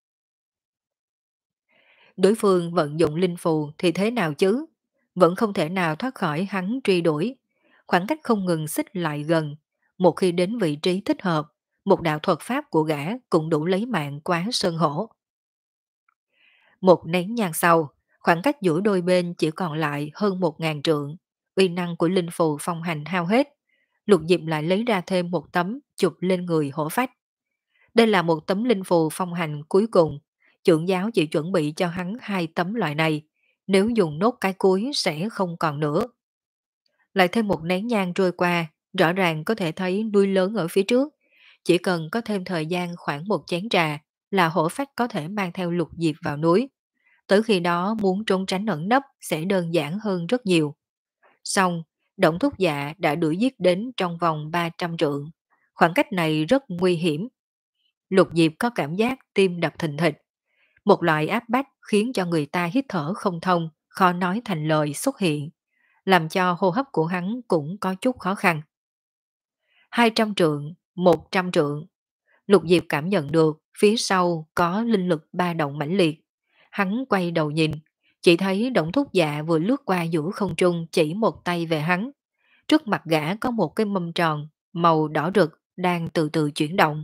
Đối phương vận dụng linh phù thì thế nào chứ? Vẫn không thể nào thoát khỏi hắn truy đuổi. Khoảng cách không ngừng xích lại gần. Một khi đến vị trí thích hợp, một đạo thuật pháp của gã cũng đủ lấy mạng quá sơn hổ. Một nén nhang sau, khoảng cách giữa đôi bên chỉ còn lại hơn một ngàn trượng. Uy năng của linh phù phong hành hao hết. Lục Diệp lại lấy ra thêm một tấm chụp lên người hổ phách. Đây là một tấm linh phù phong hành cuối cùng. Trưởng giáo chỉ chuẩn bị cho hắn hai tấm loại này. Nếu dùng nốt cái cuối sẽ không còn nữa. Lại thêm một nén nhang trôi qua, rõ ràng có thể thấy núi lớn ở phía trước. Chỉ cần có thêm thời gian khoảng một chén trà là hổ phách có thể mang theo Lục Diệp vào núi. Tới khi đó muốn trốn tránh ẩn nấp sẽ đơn giản hơn rất nhiều. Xong, Động Thúc Dạ đã đuổi giết đến trong vòng ba trăm trượng. Khoảng cách này rất nguy hiểm. Lục Diệp có cảm giác tim đập thình thịch. Một loại áp bách khiến cho người ta hít thở không thông, khó nói thành lời xuất hiện, làm cho hô hấp của hắn cũng có chút khó khăn. Hai trăm trượng, một trăm trượng. Lục Diệp cảm nhận được phía sau có linh lực ba động mãnh liệt. Hắn quay đầu nhìn, chỉ thấy Động Thúc Dạ vừa lướt qua giữa không trung chỉ một tay về hắn. Trước mặt gã có một cái mâm tròn, màu đỏ rực, đang từ từ chuyển động.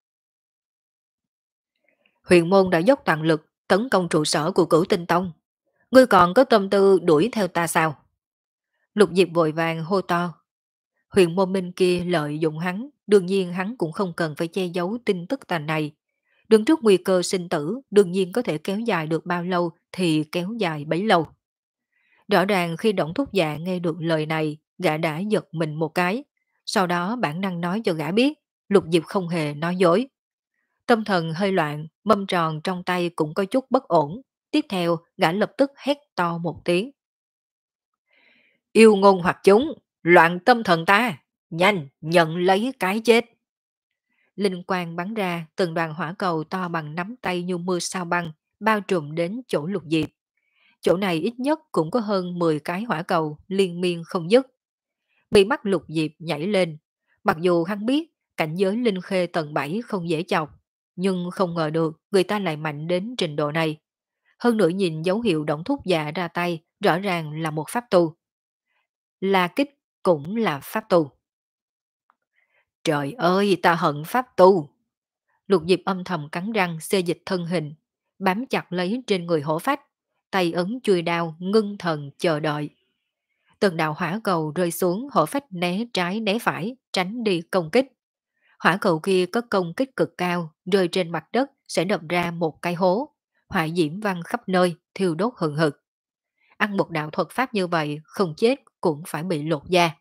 Huyền môn đã dốc toàn lực tấn công trụ sở của Cửu Tinh Tông. Ngươi còn có tâm tư đuổi theo ta sao? Lục Diệp vội vàng hô to. Huyền môn bên kia lợi dụng hắn, đương nhiên hắn cũng không cần phải che giấu tin tức tàn này. Đứng trước nguy cơ sinh tử, đương nhiên có thể kéo dài được bao lâu thì kéo dài bấy lâu. Rõ ràng khi Đổng Thúc Dạ nghe được lời này, gã đã giật mình một cái. Sau đó bản năng nói cho gã biết, Lục Diệp không hề nói dối. Tâm thần hơi loạn, mâm tròn trong tay cũng có chút bất ổn. Tiếp theo, gã lập tức hét to một tiếng. Yêu ngôn hoặc chúng, loạn tâm thần ta, nhanh, nhận lấy cái chết. Linh quang bắn ra, từng đoàn hỏa cầu to bằng nắm tay như mưa sao băng, bao trùm đến chỗ Lục Diệp. Chỗ này ít nhất cũng có hơn mười cái hỏa cầu liên miên không dứt. Bị mắt Lục Diệp nhảy lên, mặc dù hắn biết cảnh giới linh khê tầng bảy không dễ chọc, nhưng không ngờ được người ta lại mạnh đến trình độ này. Hơn nữa nhìn dấu hiệu Đổng Thúc Dạ ra tay, rõ ràng là một pháp tu. La kích cũng là pháp tu. Trời ơi, ta hận pháp tu. Lục Diệp âm thầm cắn răng xê dịch thân hình, bám chặt lấy trên người hổ phách, tay ấn chui đao ngưng thần chờ đợi. Từng đạo hỏa cầu rơi xuống, hổ phách né trái né phải, tránh đi công kích. Hỏa cầu kia có công kích cực cao, rơi trên mặt đất sẽ đập ra một cái hố. Hỏa diễm văng khắp nơi, thiêu đốt hừng hực. Ăn một đạo thuật pháp như vậy, không chết cũng phải bị lột da.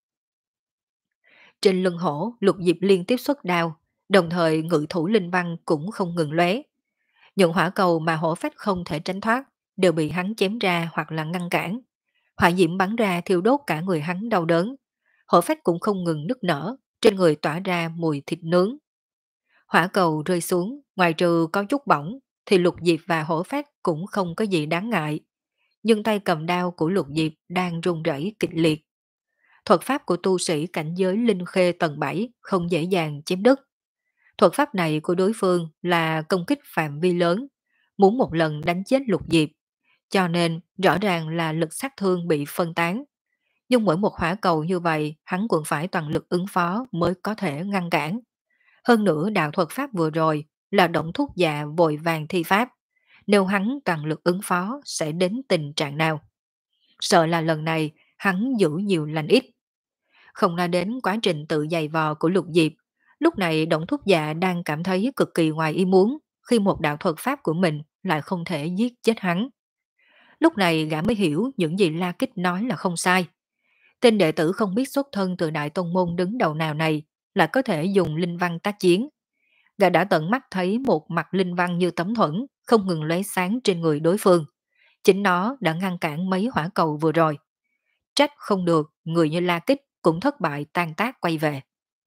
Trên lưng hổ, Lục Diệp liên tiếp xuất đao, đồng thời ngự thủ linh văn cũng không ngừng lóe. Những hỏa cầu mà hổ phách không thể tránh thoát, đều bị hắn chém ra hoặc là ngăn cản. Hỏa diễm bắn ra thiêu đốt cả người hắn đau đớn. Hổ phách cũng không ngừng nức nở, trên người tỏa ra mùi thịt nướng. Hỏa cầu rơi xuống, ngoài trừ có chút bỏng, thì Lục Diệp và hổ phách cũng không có gì đáng ngại. Nhưng tay cầm đao của Lục Diệp đang run rẩy kịch liệt. Thuật pháp của tu sĩ cảnh giới linh khê tầng bảy không dễ dàng chém đứt. Thuật pháp này của đối phương là công kích phạm vi lớn, muốn một lần đánh chết Lục Diệp. Cho nên rõ ràng là lực sát thương bị phân tán. Nhưng mỗi một hỏa cầu như vậy hắn cũng phải toàn lực ứng phó mới có thể ngăn cản. Hơn nữa đạo thuật pháp vừa rồi là Động Thúc Dạ vội vàng thi pháp. Nếu hắn toàn lực ứng phó sẽ đến tình trạng nào? Sợ là lần này hắn giữ nhiều lành ít. Không nói đến quá trình tự giày vò của Lục Diệp, lúc này Đổng Thúc Dạ đang cảm thấy cực kỳ ngoài ý muốn khi một đạo thuật pháp của mình lại không thể giết chết hắn. Lúc này gã mới hiểu những gì La Kích nói là không sai. Tên đệ tử không biết xuất thân từ đại tông môn đứng đầu nào này là có thể dùng linh văn tác chiến. Gã đã tận mắt thấy một mặt linh văn như tấm thuẫn không ngừng lóe sáng trên người đối phương. Chính nó đã ngăn cản mấy hỏa cầu vừa rồi. Trách không được, người như La Kích cũng thất bại tan tác quay về.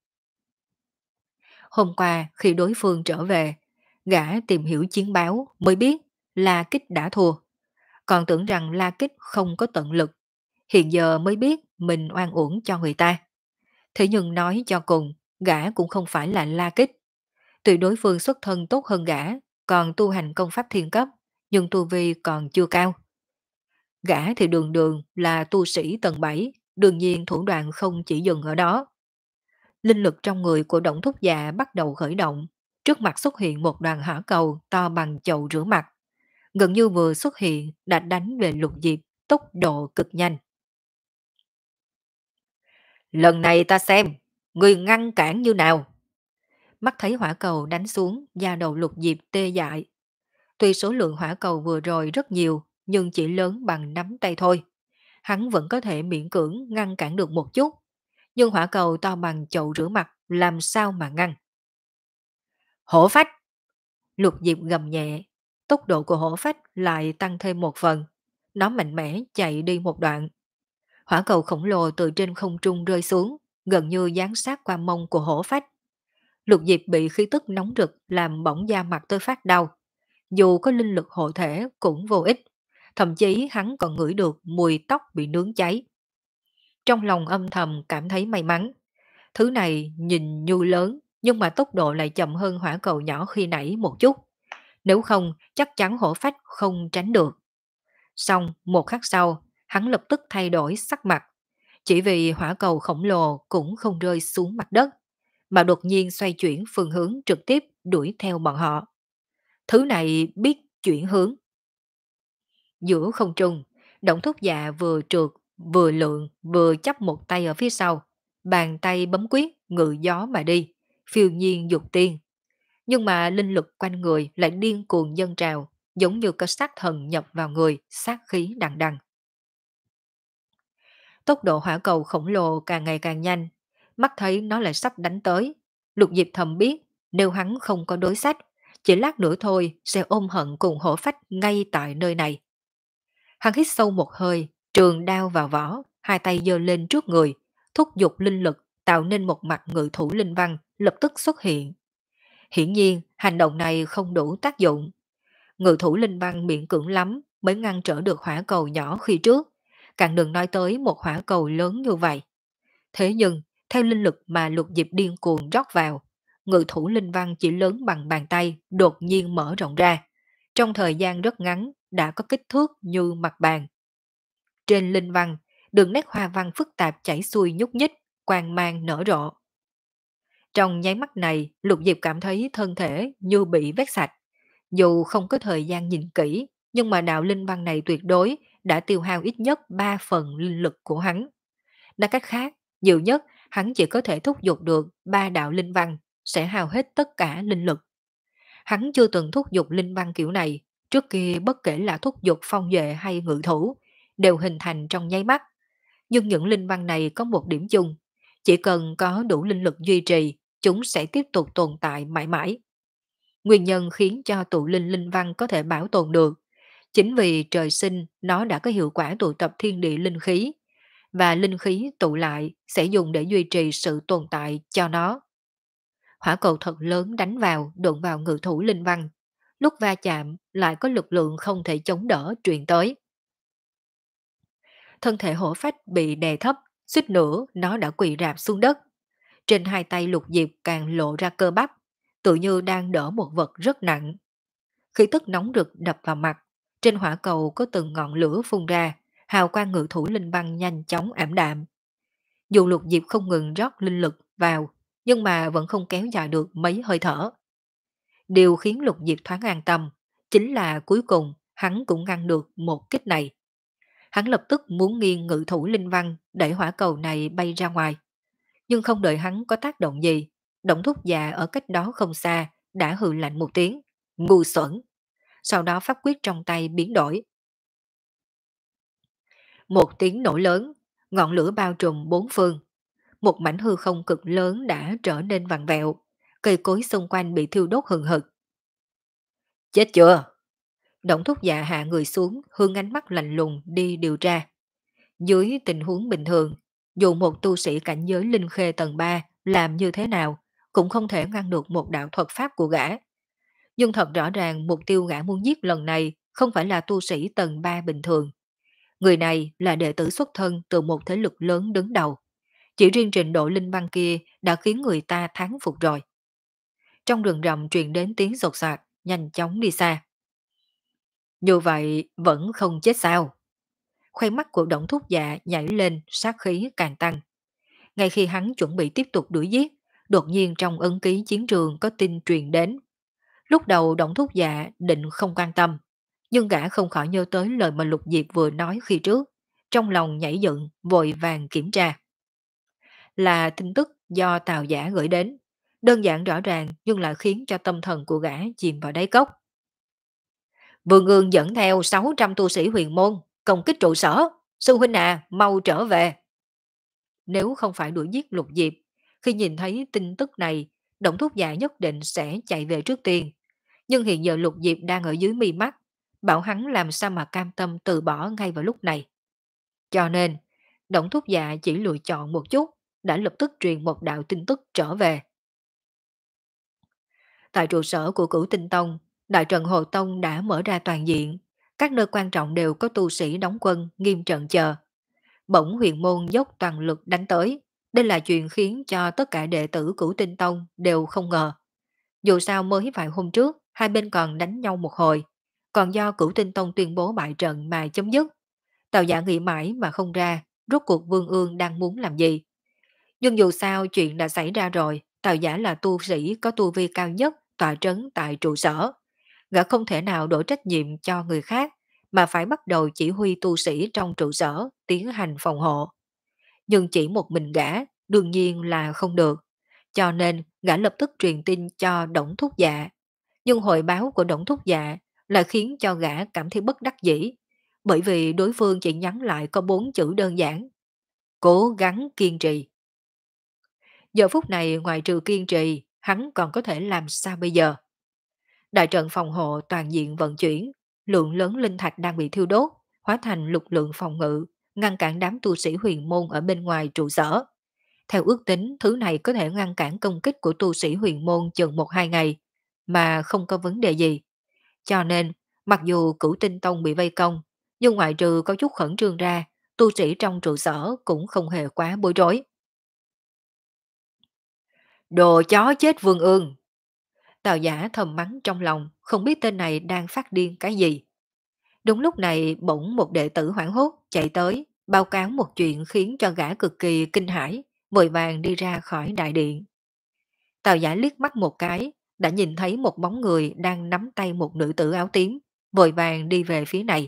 Hôm qua khi đối phương trở về, gã tìm hiểu chiến báo mới biết La Kích đã thua. Còn tưởng rằng La Kích không có tận lực. Hiện giờ mới biết mình oan uổng cho người ta. Thế nhưng nói cho cùng, gã cũng không phải là La Kích. Tuy đối phương xuất thân tốt hơn gã, còn tu hành công pháp thiên cấp, nhưng tu vi còn chưa cao. Gã thì đường đường là tu sĩ tầng bảy, đương nhiên thủ đoạn không chỉ dừng ở đó. Linh lực trong người của Động Thúc Dạ bắt đầu khởi động, trước mặt xuất hiện một đoàn hỏa cầu to bằng chậu rửa mặt. Gần như vừa xuất hiện đã đánh về Lục Diệp, tốc độ cực nhanh. Lần này ta xem, người ngăn cản như nào? Mắt thấy hỏa cầu đánh xuống, da đầu Lục Diệp tê dại. Tuy số lượng hỏa cầu vừa rồi rất nhiều, nhưng chỉ lớn bằng nắm tay thôi. Hắn vẫn có thể miễn cưỡng ngăn cản được một chút. Nhưng hỏa cầu to bằng chậu rửa mặt làm sao mà ngăn? Hổ phách! Lục Diệp gầm nhẹ, tốc độ của hổ phách lại tăng thêm một phần. Nó mạnh mẽ chạy đi một đoạn. Hỏa cầu khổng lồ từ trên không trung rơi xuống, gần như dán sát qua mông của hổ phách. Lục Diệp bị khí tức nóng rực làm bỏng da mặt tới phát đau. Dù có linh lực hộ thể cũng vô ích, thậm chí hắn còn ngửi được mùi tóc bị nướng cháy. Trong lòng âm thầm cảm thấy may mắn. Thứ này nhìn như lớn, nhưng mà tốc độ lại chậm hơn hỏa cầu nhỏ khi nãy một chút. Nếu không, chắc chắn hổ phách không tránh được. Xong, một khắc sau, hắn lập tức thay đổi sắc mặt. Chỉ vì hỏa cầu khổng lồ cũng không rơi xuống mặt đất, mà đột nhiên xoay chuyển phương hướng trực tiếp đuổi theo bọn họ. Thứ này biết chuyển hướng. Giữa không trung, Động Thúc Dạ vừa trượt, vừa lượn, vừa chấp một tay ở phía sau. Bàn tay bấm quyết, ngự gió mà đi, phiêu nhiên dục tiên. Nhưng mà linh lực quanh người lại điên cuồng dâng trào, giống như có sát thần nhập vào người, sát khí đằng đằng. Tốc độ hỏa cầu khổng lồ càng ngày càng nhanh, mắt thấy nó lại sắp đánh tới. Lục Diệp thầm biết, nếu hắn không có đối sách, chỉ lát nữa thôi sẽ ôm hận cùng hổ phách ngay tại nơi này. Hắn hít sâu một hơi, trường đao vào vỏ, hai tay giơ lên trước người, thúc giục linh lực tạo nên một mặt ngự thủ linh văn lập tức xuất hiện. Hiển nhiên, hành động này không đủ tác dụng. Ngự thủ linh văn miễn cưỡng lắm mới ngăn trở được hỏa cầu nhỏ khi trước, càng đừng nói tới một hỏa cầu lớn như vậy. Thế nhưng, theo linh lực mà Lục Diệp điên cuồng rót vào, ngự thủ linh văn chỉ lớn bằng bàn tay đột nhiên mở rộng ra. Trong thời gian rất ngắn đã có kích thước như mặt bàn. Trên linh văn, đường nét hoa văn phức tạp chảy xuôi nhúc nhích, quang mang nở rộ. Trong nháy mắt này, Lục Diệp cảm thấy thân thể như bị vét sạch. Dù không có thời gian nhìn kỹ, nhưng mà đạo linh văn này tuyệt đối đã tiêu hao ít nhất ba phần linh lực của hắn. Nói cách khác, nhiều nhất hắn chỉ có thể thúc giục được ba đạo linh văn, sẽ hao hết tất cả linh lực. Hắn chưa từng thúc giục linh văn kiểu này, trước kia bất kể là thúc giục phong duệ hay ngự thủ, đều hình thành trong nháy mắt. Nhưng những linh văn này có một điểm chung, chỉ cần có đủ linh lực duy trì, chúng sẽ tiếp tục tồn tại mãi mãi. Nguyên nhân khiến cho tụ linh linh văn có thể bảo tồn được, chính vì trời sinh nó đã có hiệu quả tụ tập thiên địa linh khí, và linh khí tụ lại sẽ dùng để duy trì sự tồn tại cho nó. Hỏa cầu thật lớn đánh vào, đụng vào ngự thủ linh văn. Lúc va chạm lại có lực lượng không thể chống đỡ truyền tới. Thân thể hổ phách bị đè thấp, suýt nữa nó đã quỳ rạp xuống đất. Trên hai tay Lục Diệp càng lộ ra cơ bắp, tự như đang đỡ một vật rất nặng. Khí tức nóng rực đập vào mặt, trên hỏa cầu có từng ngọn lửa phun ra, hào quang ngự thủ linh văn nhanh chóng ảm đạm. Dù Lục Diệp không ngừng rót linh lực vào, nhưng mà vẫn không kéo dài được mấy hơi thở. Điều khiến Lục Diệp thoáng an tâm, chính là cuối cùng hắn cũng ngăn được một kích này. Hắn lập tức muốn nghiêng ngự thủ linh văn đẩy hỏa cầu này bay ra ngoài, Nhưng không đợi hắn có tác động gì, Đổng Thúc Dạ ở cách đó không xa đã hừ lạnh một tiếng, ngu xuẩn. Sau đó pháp quyết trong tay biến đổi. Một tiếng nổ lớn, ngọn lửa bao trùm bốn phương. Một mảnh hư không cực lớn đã trở nên vặn vẹo, cây cối xung quanh bị thiêu đốt hừng hực. Chết chưa? Đổng Thúc Dạ hạ người xuống, hướng ánh mắt lạnh lùng đi điều tra. Dưới tình huống bình thường, dù một tu sĩ cảnh giới linh khê tầng ba làm như thế nào, cũng không thể ngăn được một đạo thuật pháp của gã. Nhưng thật rõ ràng mục tiêu gã muốn giết lần này không phải là tu sĩ tầng ba bình thường. Người này là đệ tử xuất thân từ một thế lực lớn đứng đầu. Chỉ riêng trình độ linh văn kia đã khiến người ta thán phục rồi. Trong rừng rậm truyền đến tiếng sột soạt, nhanh chóng đi xa. Như vậy vẫn không chết sao? Khoe mắt của Đổng Thúc Dạ nhảy lên, sát khí càng tăng. Ngay khi hắn chuẩn bị tiếp tục đuổi giết, đột nhiên trong ấn ký chiến trường có tin truyền đến. Lúc đầu Đổng Thúc Dạ định không quan tâm, nhưng gã không khỏi nhớ tới lời mà Lục Diệp vừa nói khi trước. Trong lòng nhảy dựng, vội vàng kiểm tra. Là tin tức do Tào Giả gửi đến. Đơn giản rõ ràng nhưng lại khiến cho tâm thần của gã chìm vào đáy cốc. Vương Ương dẫn theo sáu trăm tu sĩ huyền môn, công kích trụ sở. Sư huynh à, mau trở về. Nếu không phải đuổi giết Lục Diệp, khi nhìn thấy tin tức này, Đổng Thúc Dạ nhất định sẽ chạy về trước tiên. Nhưng hiện giờ Lục Diệp đang ở dưới mi mắt, bảo hắn làm sao mà cam tâm từ bỏ ngay vào lúc này. Cho nên, Đổng Thúc Dạ chỉ lựa chọn một chút, đã lập tức truyền một đạo tin tức trở về. Tại trụ sở của Cửu Tinh Tông, Đại trận Hồ Tông đã mở ra toàn diện, các nơi quan trọng đều có tu sĩ đóng quân nghiêm trận chờ. Bỗng huyền môn dốc toàn lực đánh tới, đây là chuyện khiến cho tất cả đệ tử Cửu Tinh Tông đều không ngờ. Dù sao mới vài hôm trước, hai bên còn đánh nhau một hồi, còn do Cửu Tinh Tông tuyên bố bại trận mà chấm dứt. Tào Giả nghĩ mãi mà không ra, rốt cuộc Vương Ương đang muốn làm gì. Nhưng dù sao chuyện đã xảy ra rồi, Tào Giả là tu sĩ có tu vi cao nhất tọa trấn tại trụ sở. Gã không thể nào đổ trách nhiệm cho người khác, mà phải bắt đầu chỉ huy tu sĩ trong trụ sở tiến hành phòng hộ. Nhưng chỉ một mình gã, đương nhiên là không được. Cho nên gã lập tức truyền tin cho Đổng Thúc Dạ. Nhưng hội báo của Đổng Thúc Dạ là khiến cho gã cảm thấy bất đắc dĩ, bởi vì đối phương chỉ nhắn lại có bốn chữ đơn giản. Cố gắng kiên trì. Giờ phút này ngoài trừ kiên trì, hắn còn có thể làm sao bây giờ? Đại trận phòng hộ toàn diện vận chuyển, lượng lớn linh thạch đang bị thiêu đốt, hóa thành lực lượng phòng ngự, ngăn cản đám tu sĩ huyền môn ở bên ngoài trụ sở. Theo ước tính, thứ này có thể ngăn cản công kích của tu sĩ huyền môn chừng một hai ngày, mà không có vấn đề gì. Cho nên, mặc dù Cửu Tinh Tông bị vây công, nhưng ngoại trừ có chút khẩn trương ra, tu sĩ trong trụ sở cũng không hề quá bối rối. Đồ chó chết Vương Ương! Tào Giả thầm mắng trong lòng, không biết tên này đang phát điên cái gì. Đúng lúc này bỗng một đệ tử hoảng hốt chạy tới, báo cáo một chuyện khiến cho gã cực kỳ kinh hãi, vội vàng đi ra khỏi đại điện. Tào Giả liếc mắt một cái, đã nhìn thấy một bóng người đang nắm tay một nữ tử áo tím, vội vàng đi về phía này.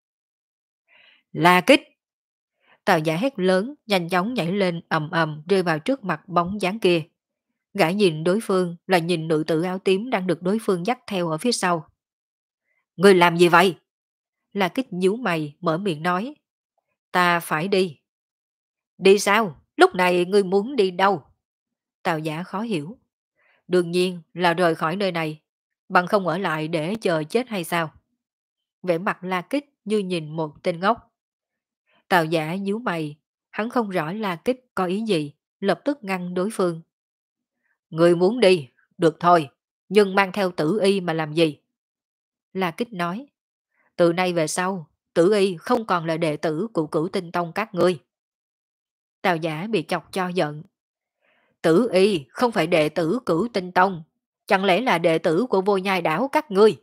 La Kích! Tào Giả hét lớn, nhanh chóng nhảy lên ầm ầm rơi vào trước mặt bóng dáng kia. Gã nhìn đối phương là nhìn nữ tử áo tím đang được đối phương dắt theo ở phía sau. Người làm gì vậy? La Kích nhíu mày mở miệng nói. Ta phải đi. Đi sao? Lúc này ngươi muốn đi đâu? Tào Giả khó hiểu. Đương nhiên là rời khỏi nơi này, bằng không ở lại để chờ chết hay sao? Vẻ mặt La Kích như nhìn một tên ngốc. Tào Giả nhíu mày, hắn không rõ La Kích có ý gì, lập tức ngăn đối phương. Người muốn đi, được thôi, nhưng mang theo tử y mà làm gì? La Kích nói, từ nay về sau, tử y không còn là đệ tử của Cửu Tinh Tông các ngươi. Tào Giả bị chọc cho giận. Tử y không phải đệ tử Cửu Tinh Tông, chẳng lẽ là đệ tử của Vô Nhai Đảo các ngươi?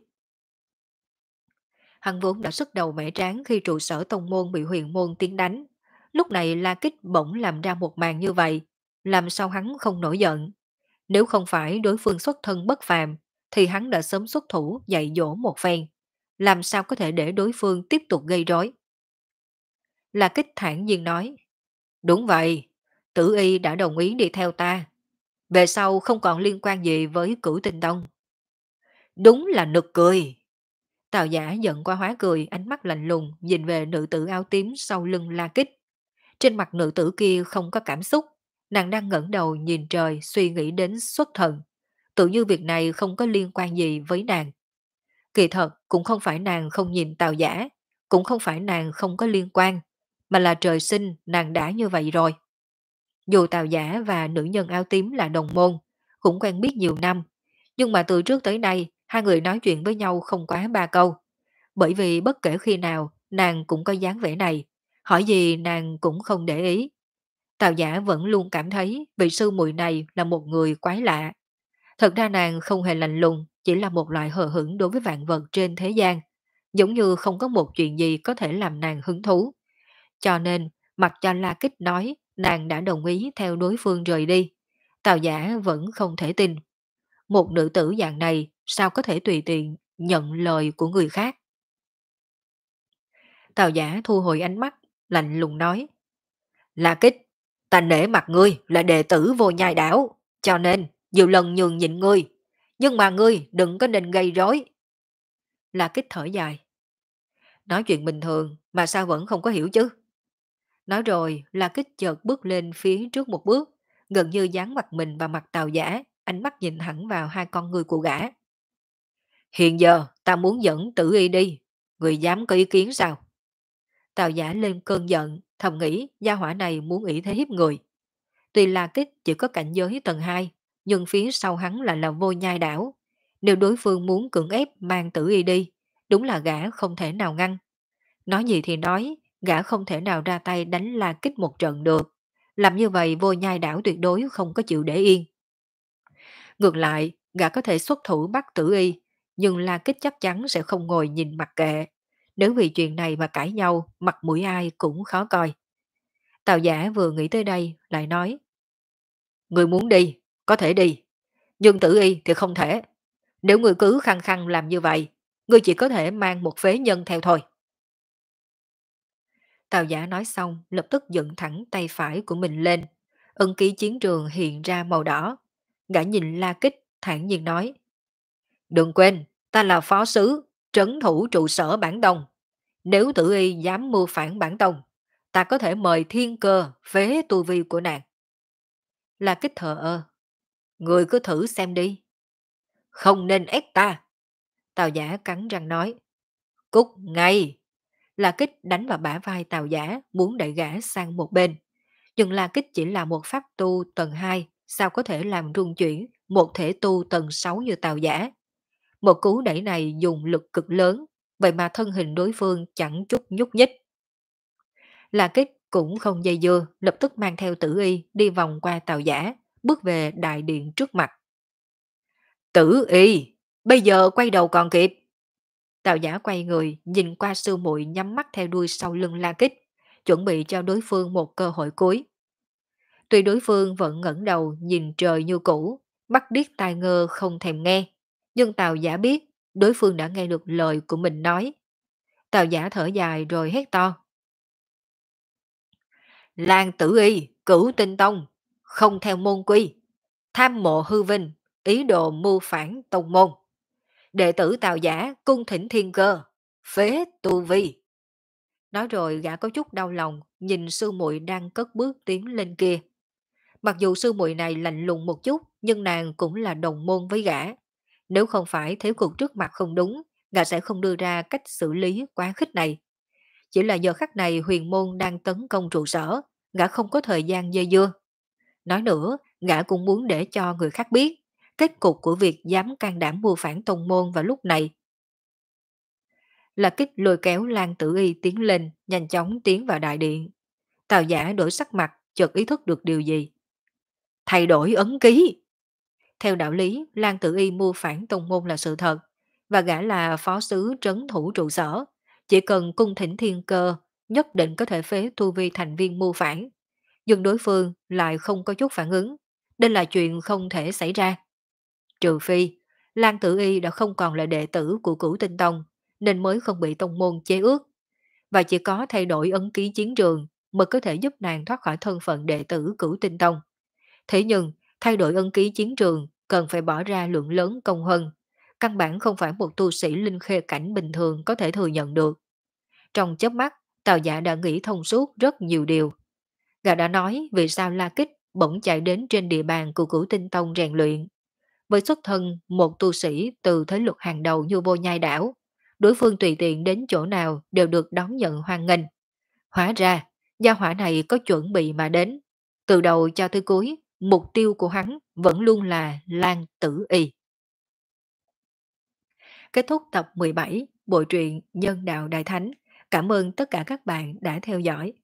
Hắn vốn đã sức đầu mẻ tráng khi trụ sở tông môn bị huyền môn tiến đánh. Lúc này La Kích bỗng làm ra một màn như vậy, làm sao hắn không nổi giận? Nếu không phải đối phương xuất thân bất phàm, thì hắn đã sớm xuất thủ dạy dỗ một phen. Làm sao có thể để đối phương tiếp tục gây rối? La Kích thản nhiên nói, đúng vậy, Tử Y đã đồng ý đi theo ta. Về sau không còn liên quan gì với Cửu Tinh Tông. Đúng là nực cười. Tào Giả giận qua hóa cười, ánh mắt lạnh lùng nhìn về nữ tử áo tím sau lưng La Kích. Trên mặt nữ tử kia không có cảm xúc, nàng đang ngẩng đầu nhìn trời suy nghĩ đến xuất thần. Tự như việc này không có liên quan gì với nàng. Kỳ thật cũng không phải nàng không nhìn Tào Giả, cũng không phải nàng không có liên quan, mà là trời sinh nàng đã như vậy rồi. Dù Tào Giả và nữ nhân áo tím là đồng môn, cũng quen biết nhiều năm, nhưng mà từ trước tới nay hai người nói chuyện với nhau không quá ba câu. Bởi vì bất kể khi nào nàng cũng có dáng vẻ này, hỏi gì nàng cũng không để ý. Tào Giả vẫn luôn cảm thấy vị sư muội này là một người quái lạ. Thật ra nàng không hề lạnh lùng, chỉ là một loại hờ hững đối với vạn vật trên thế gian, giống như không có một chuyện gì có thể làm nàng hứng thú. Cho nên, mặc cho La Kích nói nàng đã đồng ý theo đối phương rời đi, Tào Giả vẫn không thể tin. Một nữ tử dạng này sao có thể tùy tiện nhận lời của người khác. Tào Giả thu hồi ánh mắt, lạnh lùng nói. La Kích, ta nể mặt ngươi là đệ tử vô nhai đảo, cho nên nhiều lần nhường nhịn ngươi. Nhưng mà ngươi đừng có nên gây rối. La Kích thở dài. Nói chuyện bình thường mà sao vẫn không có hiểu chứ? Nói rồi, La Kích chợt bước lên phía trước một bước, gần như dán mặt mình vào mặt Tào Giả, ánh mắt nhìn thẳng vào hai con người của gã. Hiện giờ ta muốn dẫn Tử Y đi, người dám có ý kiến sao? Tào Giả lên cơn giận, thầm nghĩ gia hỏa này muốn ỷ thế hiếp người. Tuy La Kích chỉ có cảnh giới tầng hai, nhưng phía sau hắn lại là vô nhai đảo. Nếu đối phương muốn cưỡng ép mang Tử Y đi, đúng là gã không thể nào ngăn. Nói gì thì nói, gã không thể nào ra tay đánh La Kích một trận được. Làm như vậy vô nhai đảo tuyệt đối không có chịu để yên. Ngược lại, gã có thể xuất thủ bắt Tử Y, nhưng La Kích chắc chắn sẽ không ngồi nhìn mặc kệ. Nếu vì chuyện này mà cãi nhau, mặt mũi ai cũng khó coi. Tào Giả vừa nghĩ tới đây, lại nói. Người muốn đi, có thể đi. Nhưng Tử Y thì không thể. Nếu người cứ khăng khăng làm như vậy, người chỉ có thể mang một phế nhân theo thôi. Tào Giả nói xong, lập tức dựng thẳng tay phải của mình lên. Ân ký chiến trường hiện ra màu đỏ. Gã nhìn La Kích, thản nhiên nói. Đừng quên, ta là phó sứ, trấn thủ trụ sở bản tông. Nếu Tử Y dám mưu phản bản tông, ta có thể mời thiên cơ phế tu vi của nàng. La Kích thờ ơ. Người cứ thử xem đi. Không nên ép ta. Tào Giả cắn răng nói. Cút ngay. La Kích đánh vào bả vai Tào Giả, muốn đẩy gã sang một bên. Nhưng La Kích chỉ là một pháp tu tầng hai, sao có thể làm rung chuyển một thể tu tầng sáu như Tào Giả. Một cú đẩy này dùng lực cực lớn, vậy mà thân hình đối phương chẳng chút nhúc nhích. La Kích cũng không dây dưa, lập tức mang theo Tử Y đi vòng qua Tào Giả, bước về đại điện trước mặt. Tử Y, bây giờ quay đầu còn kịp. Tào Giả quay người, nhìn qua sư muội nhắm mắt theo đuôi sau lưng La Kích, chuẩn bị cho đối phương một cơ hội cuối. Tuy đối phương vẫn ngẩng đầu nhìn trời như cũ, mắt điếc tai ngơ không thèm nghe, nhưng Tào Giả biết đối phương đã nghe được lời của mình nói. Tào Giả thở dài rồi hét to. Lan Tử Y, Cửu Tinh Tông, không theo môn quy, tham mộ hư vinh, ý đồ mưu phản tông môn. Đệ tử Tào Giả cung thỉnh thiên cơ, phế tu vi. Nói rồi gã có chút đau lòng, nhìn sư muội đang cất bước tiến lên kia. Mặc dù sư muội này lạnh lùng một chút, nhưng nàng cũng là đồng môn với gã. Nếu không phải thế cục trước mặt không đúng, gã sẽ không đưa ra cách xử lý quá khích này. Chỉ là giờ khắc này huyền môn đang tấn công trụ sở, gã không có thời gian dây dưa. Nói nữa, gã cũng muốn để cho người khác biết, kết cục của việc dám can đảm mưu phản tông môn vào lúc này. Là Kích lôi kéo Lan Tử Y tiến lên, nhanh chóng tiến vào đại điện. Tào Giả đổi sắc mặt, chợt ý thức được điều gì. Thay đổi ấn ký. Theo đạo lý, Lan Tử Y mưu phản tông môn là sự thật, và gã là phó sứ trấn thủ trụ sở. Chỉ cần cung thỉnh thiên cơ, nhất định có thể phế tu vi thành viên mưu phản. Nhưng đối phương lại không có chút phản ứng. Đây là chuyện không thể xảy ra. Trừ phi, Lan Tử Y đã không còn là đệ tử của Cửu Tinh Tông, nên mới không bị tông môn chế ước. Và chỉ có thay đổi ấn ký chiến trường mới có thể giúp nàng thoát khỏi thân phận đệ tử Cửu Tinh Tông. Thế nhưng, thay đổi ân ký chiến trường cần phải bỏ ra lượng lớn công hơn. Căn bản không phải một tu sĩ linh khê cảnh bình thường có thể thừa nhận được. Trong chớp mắt, Tào Dạ đã nghĩ thông suốt rất nhiều điều. Gã đã nói vì sao La Kích bỗng chạy đến trên địa bàn của Cửu Tinh Tông rèn luyện. Với xuất thân một tu sĩ từ thế lực hàng đầu như Vô Nhai Đảo, đối phương tùy tiện đến chỗ nào đều được đón nhận hoan nghênh. Hóa ra, gia hỏa này có chuẩn bị mà đến. Từ đầu cho tới cuối, mục tiêu của hắn vẫn luôn là Lan Tử Y. Kết thúc tập mười bảy, bộ truyện Nhân Đạo Đại Thánh. Cảm ơn tất cả các bạn đã theo dõi.